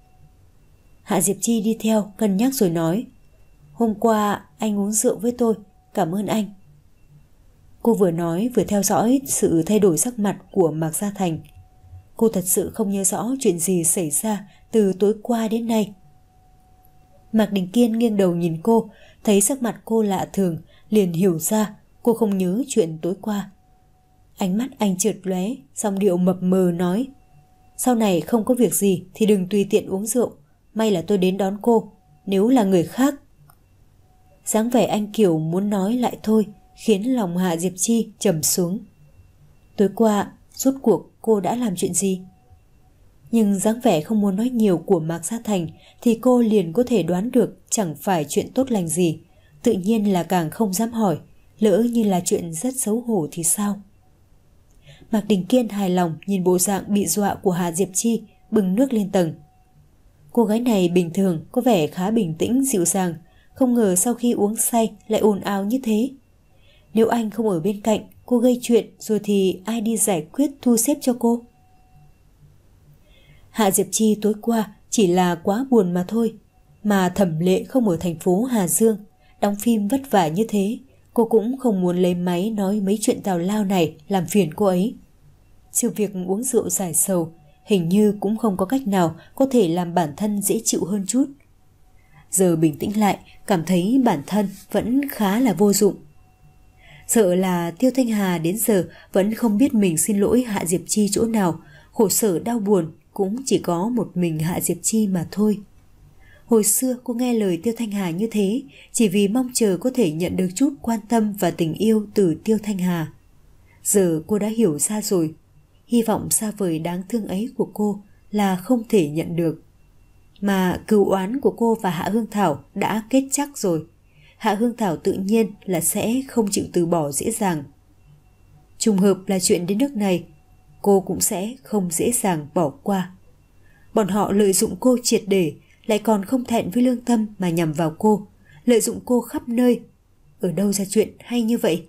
Hạ Diệp Chi đi theo, cân nhắc rồi nói. Hôm qua anh uống rượu với tôi, cảm ơn anh. Cô vừa nói vừa theo dõi sự thay đổi sắc mặt của Mạc Gia Thành. Cô thật sự không nhớ rõ chuyện gì xảy ra từ tối qua đến nay. Mạc Đình Kiên nghiêng đầu nhìn cô, thấy sắc mặt cô lạ thường, liền hiểu ra cô không nhớ chuyện tối qua. Ánh mắt anh chợt lóe, giọng điệu mập mờ nói. Sau này không có việc gì thì đừng tùy tiện uống rượu, may là tôi đến đón cô. nếu là người khác. Dáng vẻ anh Kiều muốn nói lại thôi khiến lòng Hạ Diệp Chi trầm xuống. Tối qua, rốt cuộc cô đã làm chuyện gì? Nhưng dáng vẻ không muốn nói nhiều của Mạc Gia Thành thì cô liền có thể đoán được chẳng phải chuyện tốt lành gì. Tự nhiên là càng không dám hỏi, lỡ như là chuyện rất xấu hổ thì sao? Mạc Đình Kiên hài lòng nhìn bộ dạng bị dọa của Hạ Diệp Chi, bưng nước lên tầng. Cô gái này bình thường có vẻ khá bình tĩnh dịu dàng, không ngờ sau khi uống say lại ồn ào như thế. Nếu anh không ở bên cạnh, cô gây chuyện rồi thì ai đi giải quyết thu xếp cho cô? Hạ Diệp Chi tối qua chỉ là quá buồn mà thôi. Mà Thẩm Lệ không ở thành phố Hà Dương, đóng phim vất vả như thế, cô cũng không muốn lấy máy nói mấy chuyện tào lao này làm phiền cô ấy. Sự việc uống rượu giải sầu hình như cũng không có cách nào có thể làm bản thân dễ chịu hơn chút. Giờ bình tĩnh lại, cảm thấy bản thân vẫn khá là vô dụng. Sợ là Tiêu Thanh Hà đến giờ vẫn không biết mình xin lỗi Hạ Diệp Chi chỗ nào, khổ sở đau buồn cũng chỉ có một mình Hạ Diệp Chi mà thôi. Hồi xưa cô nghe lời Tiêu Thanh Hà như thế chỉ vì mong chờ có thể nhận được chút quan tâm và tình yêu từ Tiêu Thanh Hà. Giờ cô đã hiểu ra rồi, hy vọng xa vời đáng thương ấy của cô là không thể nhận được. Mà cừu oán của cô và Hạ Hương Thảo đã kết chắc rồi. Hạ Hương Thảo tự nhiên là sẽ không chịu từ bỏ dễ dàng. Trùng hợp là chuyện đến nước này, cô cũng sẽ không dễ dàng bỏ qua. Bọn họ lợi dụng cô triệt để, lại còn không thẹn với lương tâm mà nhằm vào cô, lợi dụng cô khắp nơi. Ở đâu ra chuyện hay như vậy?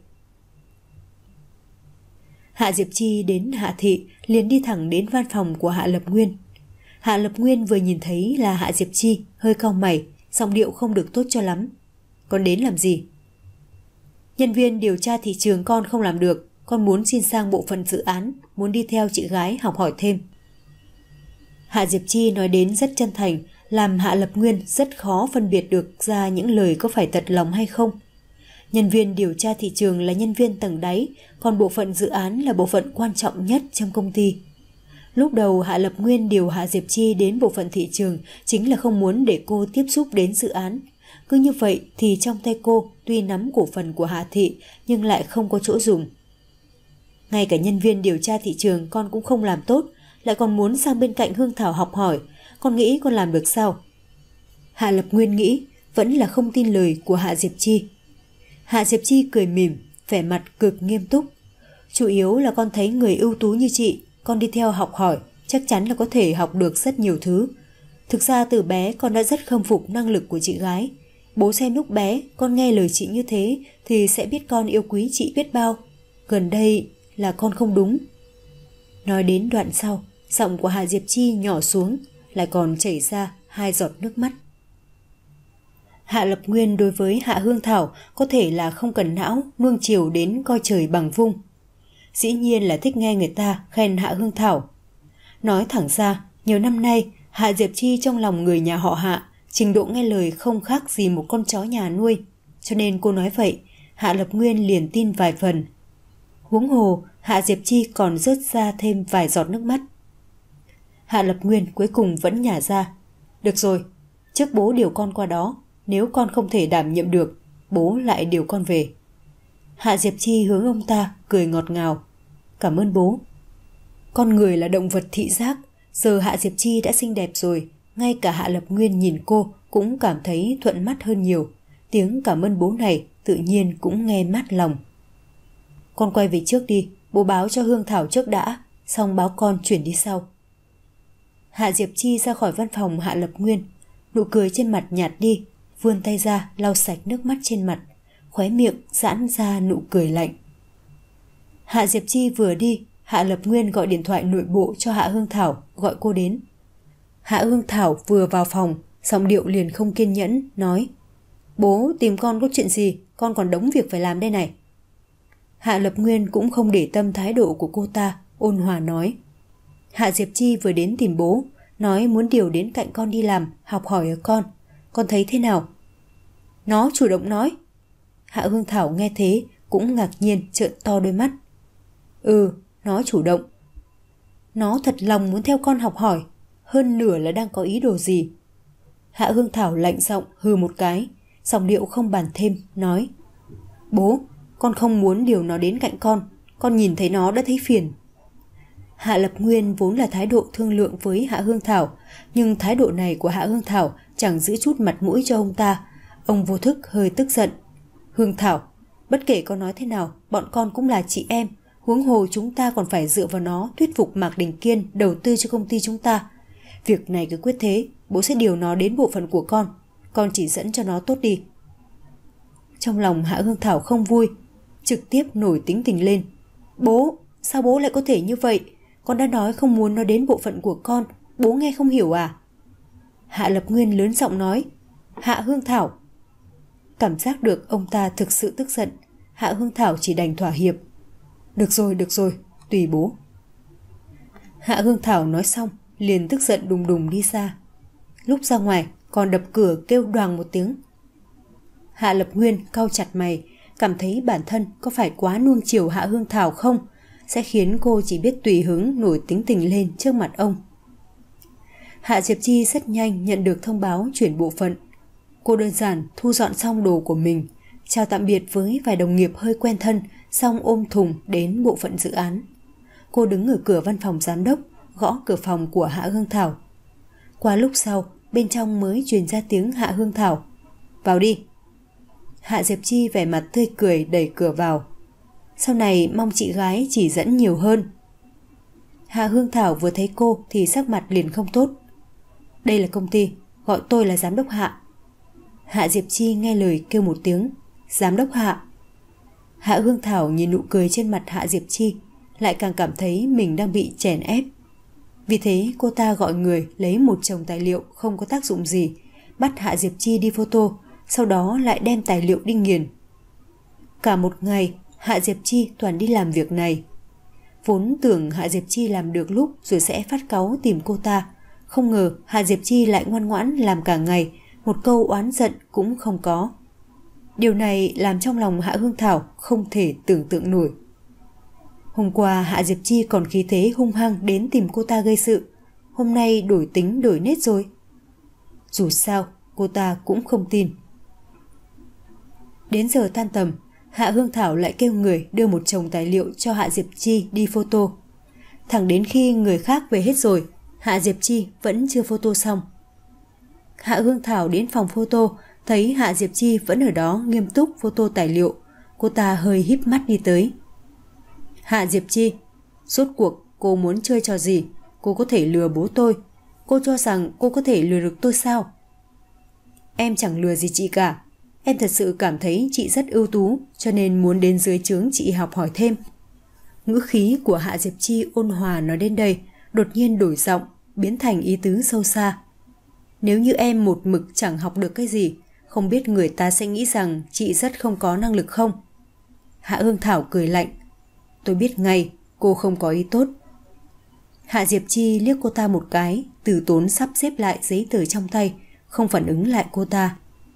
Hạ Diệp Chi đến Hạ Thị liền đi thẳng đến văn phòng của Hạ Lập Nguyên. Hạ Lập Nguyên vừa nhìn thấy là Hạ Diệp Chi, hơi cau mày, giọng điệu không được tốt cho lắm. Con đến làm gì? Nhân viên điều tra thị trường con không làm được, con muốn xin sang bộ phận dự án, muốn đi theo chị gái học hỏi thêm. Hạ Diệp Chi nói đến rất chân thành, làm Hạ Lập Nguyên rất khó phân biệt được ra những lời có phải thật lòng hay không. Nhân viên điều tra thị trường là nhân viên tầng đáy, còn bộ phận dự án là bộ phận quan trọng nhất trong công ty. Lúc đầu Hạ Lập Nguyên điều Hạ Diệp Chi đến bộ phận thị trường chính là không muốn để cô tiếp xúc đến dự án. Cứ như vậy thì trong tay cô tuy nắm cổ phần của Hạ Thị nhưng lại không có chỗ dùng. Ngay cả nhân viên điều tra thị trường con cũng không làm tốt, lại còn muốn sang bên cạnh Hương Thảo học hỏi, con nghĩ con làm được sao? Hạ Lập Nguyên nghĩ vẫn là không tin lời của Hạ Diệp Chi. Hạ Diệp Chi cười mỉm, vẻ mặt cực nghiêm túc. Chủ yếu là con thấy người ưu tú như chị, con đi theo học hỏi, chắc chắn là có thể học được rất nhiều thứ. Thực ra từ bé con đã rất khâm phục năng lực của chị gái. Bố xem lúc bé con nghe lời chị như thế thì sẽ biết con yêu quý chị biết bao. Gần đây là con không đúng. Nói đến đoạn sau, giọng của Hạ Diệp Chi nhỏ xuống, lại còn chảy ra hai giọt nước mắt. Hạ Lập Nguyên đối với Hạ Hương Thảo có thể là không cần não nuông chiều đến coi trời bằng vung. Dĩ nhiên là thích nghe người ta khen Hạ Hương Thảo. Nói thẳng ra, nhiều năm nay Hạ Diệp Chi trong lòng người nhà họ Hạ trình độ nghe lời không khác gì một con chó nhà nuôi, cho nên cô nói vậy Hạ Lập Nguyên liền tin vài phần. Huống hồ Hạ Diệp Chi còn rớt ra thêm vài giọt nước mắt. Hạ Lập Nguyên cuối cùng vẫn nhả ra. Được rồi, trước bố điều con qua đó, nếu con không thể đảm nhiệm được, bố lại điều con về. Hạ Diệp Chi hướng ông ta cười ngọt ngào. Cảm ơn bố. Con người là động vật thị giác, giờ Hạ Diệp Chi đã xinh đẹp rồi, ngay cả Hạ Lập Nguyên nhìn cô cũng cảm thấy thuận mắt hơn nhiều. Tiếng cảm ơn bố này tự nhiên cũng nghe mát lòng. Con quay về trước đi, bố báo cho Hương Thảo trước đã, xong báo con chuyển đi sau. Hạ Diệp Chi ra khỏi văn phòng Hạ Lập Nguyên, nụ cười trên mặt nhạt đi, vươn tay ra lau sạch nước mắt trên mặt, khóe miệng giãn ra nụ cười lạnh. Hạ Diệp Chi vừa đi, Hạ Lập Nguyên gọi điện thoại nội bộ cho Hạ Hương Thảo, gọi cô đến. Hạ Hương Thảo vừa vào phòng, giọng điệu liền không kiên nhẫn, nói: Bố tìm con có chuyện gì, con còn đống việc phải làm đây này. Hạ Lập Nguyên cũng không để tâm thái độ của cô ta, ôn hòa nói: Hạ Diệp Chi vừa đến tìm bố, nói muốn điều đến cạnh con đi làm, học hỏi ở con. Con thấy thế nào? Nó chủ động nói. Hạ Hương Thảo nghe thế cũng ngạc nhiên trợn to đôi mắt. Ừ, nó chủ động. Nó thật lòng muốn theo con học hỏi, hơn nửa là đang có ý đồ gì? Hạ Hương Thảo lạnh giọng hừ một cái, giọng điệu không bàn thêm, nói: Bố, con không muốn điều nó đến cạnh con, con nhìn thấy nó đã thấy phiền. Hạ Lập Nguyên vốn là thái độ thương lượng với Hạ Hương Thảo, nhưng thái độ này của Hạ Hương Thảo chẳng giữ chút mặt mũi cho ông ta. Ông vô thức hơi tức giận. Hương Thảo, bất kể con nói thế nào, bọn con cũng là chị em, huống hồ chúng ta còn phải dựa vào nó thuyết phục Mạc Đình Kiên đầu tư cho công ty chúng ta. Việc này cứ quyết thế, bố sẽ điều nó đến bộ phận của con, con chỉ dẫn cho nó tốt đi. Trong lòng Hạ Hương Thảo không vui, trực tiếp nổi tính tình lên. Bố, sao bố lại có thể như vậy? Con đã nói không muốn nó đến bộ phận của con, bố nghe không hiểu à? Hạ Lập Nguyên lớn giọng nói: Hạ Hương Thảo. Cảm giác được ông ta thực sự tức giận, Hạ Hương Thảo chỉ đành thỏa hiệp. Được rồi, được rồi, tùy bố. Hạ Hương Thảo nói xong, liền tức giận đùng đùng đi ra. Lúc ra ngoài, còn đập cửa kêu đoàng một tiếng. Hạ Lập Nguyên cau chặt mày, cảm thấy bản thân có phải quá nuông chiều Hạ Hương Thảo không, sẽ khiến cô chỉ biết tùy hứng nổi tính tình lên trước mặt ông. Hạ Diệp Chi rất nhanh nhận được thông báo chuyển bộ phận. Cô đơn giản thu dọn xong đồ của mình, chào tạm biệt với vài đồng nghiệp hơi quen thân, xong ôm thùng đến bộ phận dự án. Cô đứng ở cửa văn phòng giám đốc, gõ cửa phòng của Hạ Hương Thảo. Qua lúc sau, bên trong mới truyền ra tiếng Hạ Hương Thảo: Vào đi. Hạ Diệp Chi vẻ mặt tươi cười đẩy cửa vào. Sau này mong chị gái chỉ dẫn nhiều hơn. Hạ Hương Thảo vừa thấy cô thì sắc mặt liền không tốt. Đây là công ty, gọi tôi là giám đốc Hạ. Hạ Diệp Chi nghe lời kêu một tiếng: Giám đốc Hạ. Hạ Hương Thảo nhìn nụ cười trên mặt Hạ Diệp Chi, lại càng cảm thấy mình đang bị chèn ép. Vì thế cô ta gọi người lấy một chồng tài liệu không có tác dụng gì, bắt Hạ Diệp Chi đi photo, sau đó lại đem tài liệu đi nghiền. Cả một ngày, Hạ Diệp Chi toàn đi làm việc này. Vốn tưởng Hạ Diệp Chi làm được lúc rồi sẽ phát cáu tìm cô ta, không ngờ Hạ Diệp Chi lại ngoan ngoãn làm cả ngày, một câu oán giận cũng không có. Điều này làm trong lòng Hạ Hương Thảo không thể tưởng tượng nổi. Hôm qua Hạ Diệp Chi còn khí thế hung hăng đến tìm cô ta gây sự, hôm nay đổi tính đổi nết rồi. Dù sao, cô ta cũng không tin. Đến giờ tan tầm, Hạ Hương Thảo lại kêu người đưa một chồng tài liệu cho Hạ Diệp Chi đi photo. Thẳng đến khi người khác về hết rồi, Hạ Diệp Chi vẫn chưa photo xong. Hạ Hương Thảo đến phòng photo, thấy Hạ Diệp Chi vẫn ở đó nghiêm túc photo tài liệu. Cô ta hơi híp mắt đi tới. Hạ Diệp Chi, rốt cuộc cô muốn chơi trò gì? Cô có thể lừa bố tôi. Cô cho rằng cô có thể lừa được tôi sao? Em chẳng lừa gì chị cả. Em thật sự cảm thấy chị rất ưu tú, cho nên muốn đến dưới trướng chị học hỏi thêm. Ngữ khí của Hạ Diệp Chi ôn hòa nói đến đây, đột nhiên đổi giọng, biến thành ý tứ sâu xa. Nếu như em một mực chẳng học được cái gì, không biết người ta sẽ nghĩ rằng chị rất không có năng lực không? Hạ Hương Thảo cười lạnh. Tôi biết ngay, cô không có ý tốt. Hạ Diệp Chi liếc cô ta một cái, từ tốn sắp xếp lại giấy tờ trong tay, không phản ứng lại cô ta.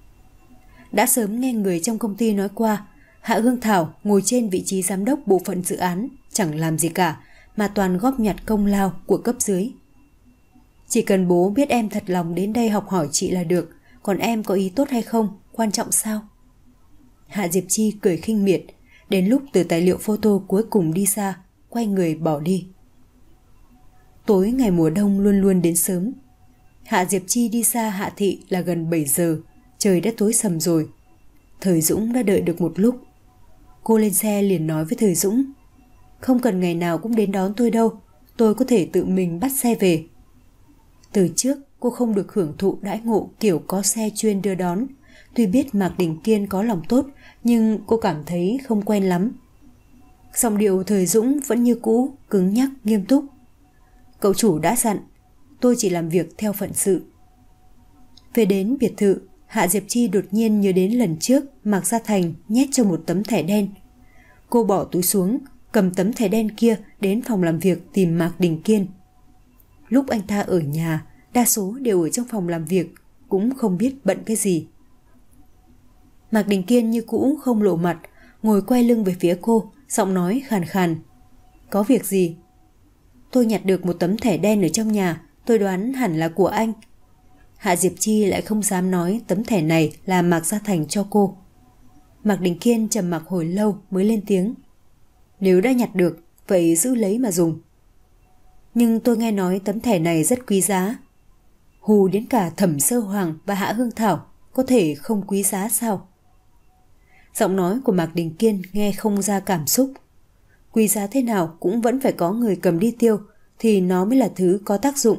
Đã sớm nghe người trong công ty nói qua, Hạ Hương Thảo ngồi trên vị trí giám đốc bộ phận dự án, chẳng làm gì cả, mà toàn góp nhặt công lao của cấp dưới. Chỉ cần bố biết em thật lòng đến đây học hỏi chị là được, còn em có ý tốt hay không, quan trọng sao? Hạ Diệp Chi cười khinh miệt, đến lúc từ tài liệu photo cuối cùng đi ra, quay người bỏ đi. Tối ngày mùa đông luôn luôn đến sớm. Hạ Diệp Chi đi xa Hạ Thị là gần bảy giờ, trời đã tối sầm rồi. Thời Dũng đã đợi được một lúc. Cô lên xe liền nói với Thời Dũng: Không cần ngày nào cũng đến đón tôi đâu, tôi có thể tự mình bắt xe về. Từ trước cô không được hưởng thụ đãi ngộ kiểu có xe chuyên đưa đón. Tuy biết Mạc Đình Kiên có lòng tốt, nhưng cô cảm thấy không quen lắm. Giọng điệu Thời Dũng vẫn như cũ, cứng nhắc, nghiêm túc. Cậu chủ đã dặn, tôi chỉ làm việc theo phận sự. Về đến biệt thự, Hạ Diệp Chi đột nhiên nhớ đến lần trước Mạc Gia Thành nhét cho một tấm thẻ đen. Cô bỏ túi xuống, cầm tấm thẻ đen kia đến phòng làm việc tìm Mạc Đình Kiên. Lúc anh ta ở nhà, đa số đều ở trong phòng làm việc, cũng không biết bận cái gì. Mạc Đình Kiên như cũ không lộ mặt, ngồi quay lưng về phía cô, giọng nói khàn khàn. Có việc gì? Tôi nhặt được một tấm thẻ đen ở trong nhà, tôi đoán hẳn là của anh. Hạ Diệp Chi lại không dám nói tấm thẻ này là Mạc Gia Thành cho cô. Mạc Đình Kiên trầm mặc hồi lâu mới lên tiếng. Nếu đã nhặt được, vậy giữ lấy mà dùng. Nhưng tôi nghe nói tấm thẻ này rất quý giá. Hù đến cả Thẩm Sơ Hoàng và Hạ Hương Thảo, có thể không quý giá sao? Giọng nói của Mạc Đình Kiên nghe không ra cảm xúc. Quý giá thế nào cũng vẫn phải có người cầm đi tiêu, thì nó mới là thứ có tác dụng.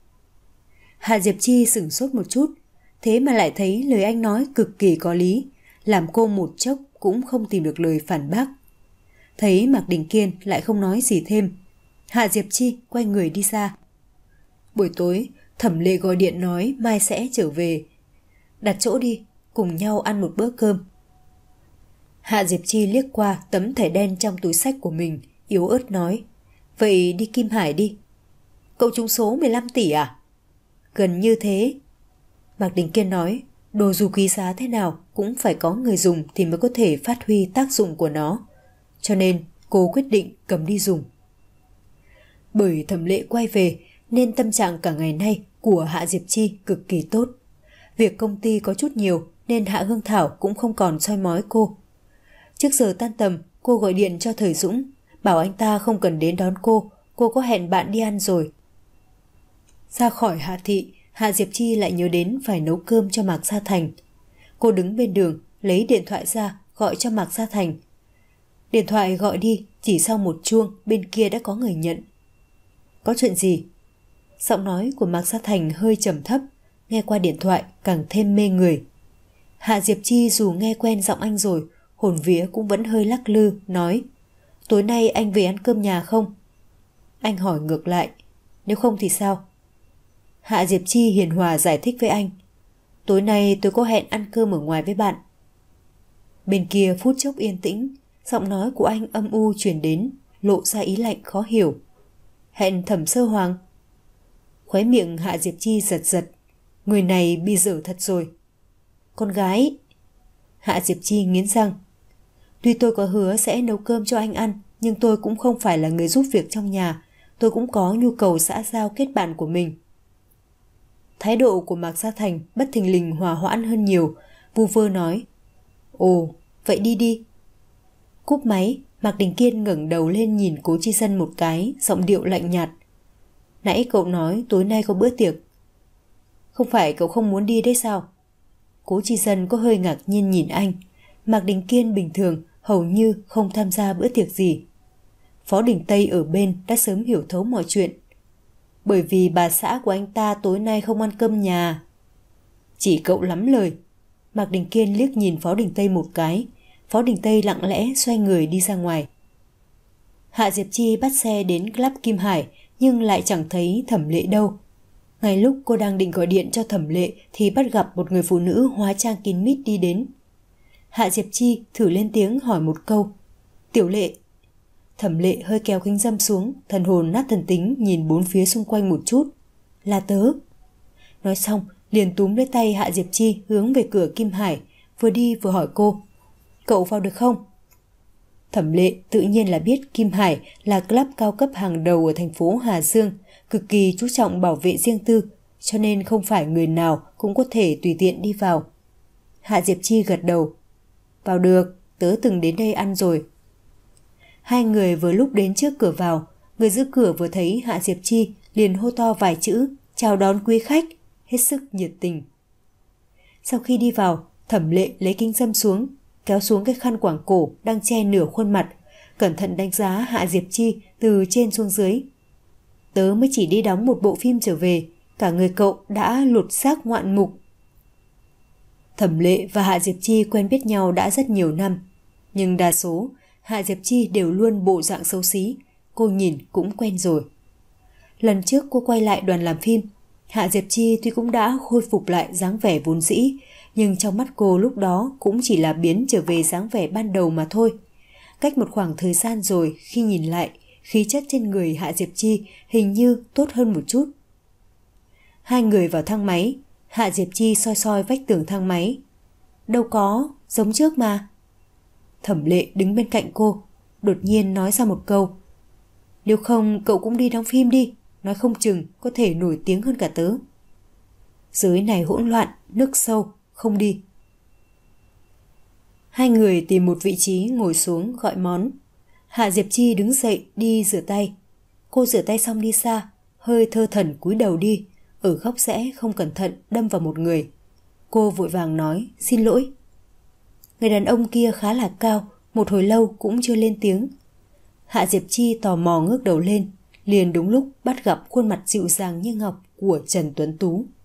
Hạ Diệp Chi sửng sốt một chút, thế mà lại thấy lời anh nói cực kỳ có lý, làm cô một chốc cũng không tìm được lời phản bác. Thấy Mạc Đình Kiên lại không nói gì thêm, Hạ Diệp Chi quay người đi ra. Buổi tối, Thẩm Lệ gọi điện nói mai sẽ trở về. Đặt chỗ đi, cùng nhau ăn một bữa cơm. Hạ Diệp Chi liếc qua tấm thẻ đen trong túi xách của mình, yếu ớt nói. Vậy đi Kim Hải đi. Cậu trúng số mười lăm tỷ à? Gần như thế. Mạc Đình Kiên nói, đồ dù quý giá thế nào cũng phải có người dùng thì mới có thể phát huy tác dụng của nó. Cho nên cô quyết định cầm đi dùng. Bởi Thẩm Lệ quay về nên tâm trạng cả ngày nay của Hạ Diệp Chi cực kỳ tốt. Việc công ty có chút nhiều nên Hạ Hương Thảo cũng không còn soi mói cô. Trước giờ tan tầm, cô gọi điện cho Thời Dũng, bảo anh ta không cần đến đón cô, cô có hẹn bạn đi ăn rồi. Ra khỏi Hạ Thị, Hạ Diệp Chi lại nhớ đến phải nấu cơm cho Mạc Gia Thành. Cô đứng bên đường, lấy điện thoại ra, gọi cho Mạc Gia Thành. Điện thoại gọi đi, chỉ sau một chuông, bên kia đã có người nhận. Có chuyện gì? Giọng nói của Mạc Gia Thành hơi trầm thấp, nghe qua điện thoại càng thêm mê người. Hạ Diệp Chi dù nghe quen giọng anh rồi, hồn vía cũng vẫn hơi lắc lư, nói. Tối nay anh về ăn cơm nhà không? Anh hỏi ngược lại, nếu không thì sao? Hạ Diệp Chi hiền hòa giải thích với anh. Tối nay tôi có hẹn ăn cơm ở ngoài với bạn. Bên kia phút chốc yên tĩnh, giọng nói của anh âm u truyền đến, lộ ra ý lạnh khó hiểu. Hẹn Thẩm Sơ Hoàng. Khóe miệng Hạ Diệp Chi giật giật. Người này bị dở thật rồi. Con gái. Hạ Diệp Chi nghiến răng. Tuy tôi có hứa sẽ nấu cơm cho anh ăn, nhưng tôi cũng không phải là người giúp việc trong nhà. Tôi cũng có nhu cầu xã giao kết bạn của mình. Thái độ của Mạc Gia Thành bất thình lình hòa hoãn hơn nhiều, vu vơ nói. Ồ, vậy đi đi. Cúp máy, Mạc Đình Kiên ngẩng đầu lên nhìn Cố Chi Sân một cái, giọng điệu lạnh nhạt. Nãy cậu nói tối nay có bữa tiệc. Không phải cậu không muốn đi đấy sao? Cố Chi Sân có hơi ngạc nhiên nhìn anh. Mạc Đình Kiên bình thường hầu như không tham gia bữa tiệc gì. Phó Đình Tây ở bên đã sớm hiểu thấu mọi chuyện. Bởi vì bà xã của anh ta tối nay không ăn cơm nhà. Chỉ cậu lắm lời. Mạc Đình Kiên liếc nhìn Phó Đình Tây một cái. Phó Đình Tây lặng lẽ xoay người đi ra ngoài. Hạ Diệp Chi bắt xe đến Club Kim Hải nhưng lại chẳng thấy Thẩm Lệ đâu. Ngay lúc cô đang định gọi điện cho Thẩm Lệ thì bắt gặp một người phụ nữ hóa trang kín mít đi đến. Hạ Diệp Chi thử lên tiếng hỏi một câu. Tiểu Lệ. Thẩm Lệ hơi kéo kính râm xuống, thần hồn nát thần tính nhìn bốn phía xung quanh một chút. Là tớ. Nói xong, liền túm lấy tay Hạ Diệp Chi hướng về cửa Kim Hải, vừa đi vừa hỏi cô. Cậu vào được không? Thẩm Lệ tự nhiên là biết Kim Hải là club cao cấp hàng đầu ở thành phố Hà Dương, cực kỳ chú trọng bảo vệ riêng tư, cho nên không phải người nào cũng có thể tùy tiện đi vào. Hạ Diệp Chi gật đầu. Vào được, tớ từng đến đây ăn rồi. Hai người vừa lúc đến trước cửa vào, người giữ cửa vừa thấy Hạ Diệp Chi liền hô to vài chữ, chào đón quý khách, hết sức nhiệt tình. Sau khi đi vào, Thẩm Lệ lấy kính râm xuống, kéo xuống cái khăn quàng cổ đang che nửa khuôn mặt, cẩn thận đánh giá Hạ Diệp Chi từ trên xuống dưới. Tớ mới chỉ đi đóng một bộ phim trở về, cả người cậu đã lột xác ngoạn mục. Thẩm Lệ và Hạ Diệp Chi quen biết nhau đã rất nhiều năm, nhưng đa số Hạ Diệp Chi đều luôn bộ dạng xấu xí, cô nhìn cũng quen rồi. Lần trước cô quay lại đoàn làm phim, Hạ Diệp Chi tuy cũng đã khôi phục lại dáng vẻ vốn dĩ, nhưng trong mắt cô lúc đó cũng chỉ là biến trở về dáng vẻ ban đầu mà thôi. Cách một khoảng thời gian rồi, khi nhìn lại, khí chất trên người Hạ Diệp Chi hình như tốt hơn một chút. Hai người vào thang máy, Hạ Diệp Chi soi soi vách tường thang máy. Đâu có, giống trước mà. Thẩm Lệ đứng bên cạnh cô, đột nhiên nói ra một câu. Nếu không cậu cũng đi đóng phim đi, nói không chừng có thể nổi tiếng hơn cả tớ. Dưới này hỗn loạn, nước sâu, không đi. Hai người tìm một vị trí ngồi xuống gọi món. Hạ Diệp Chi đứng dậy đi rửa tay. Cô rửa tay xong đi xa, hơi thơ thẩn cúi đầu đi, ở góc rẽ không cẩn thận đâm vào một người. Cô vội vàng nói xin lỗi. Người đàn ông kia khá là cao, một hồi lâu cũng chưa lên tiếng. Hạ Diệp Chi tò mò ngước đầu lên, liền đúng lúc bắt gặp khuôn mặt dịu dàng như ngọc của Trần Tuấn Tú.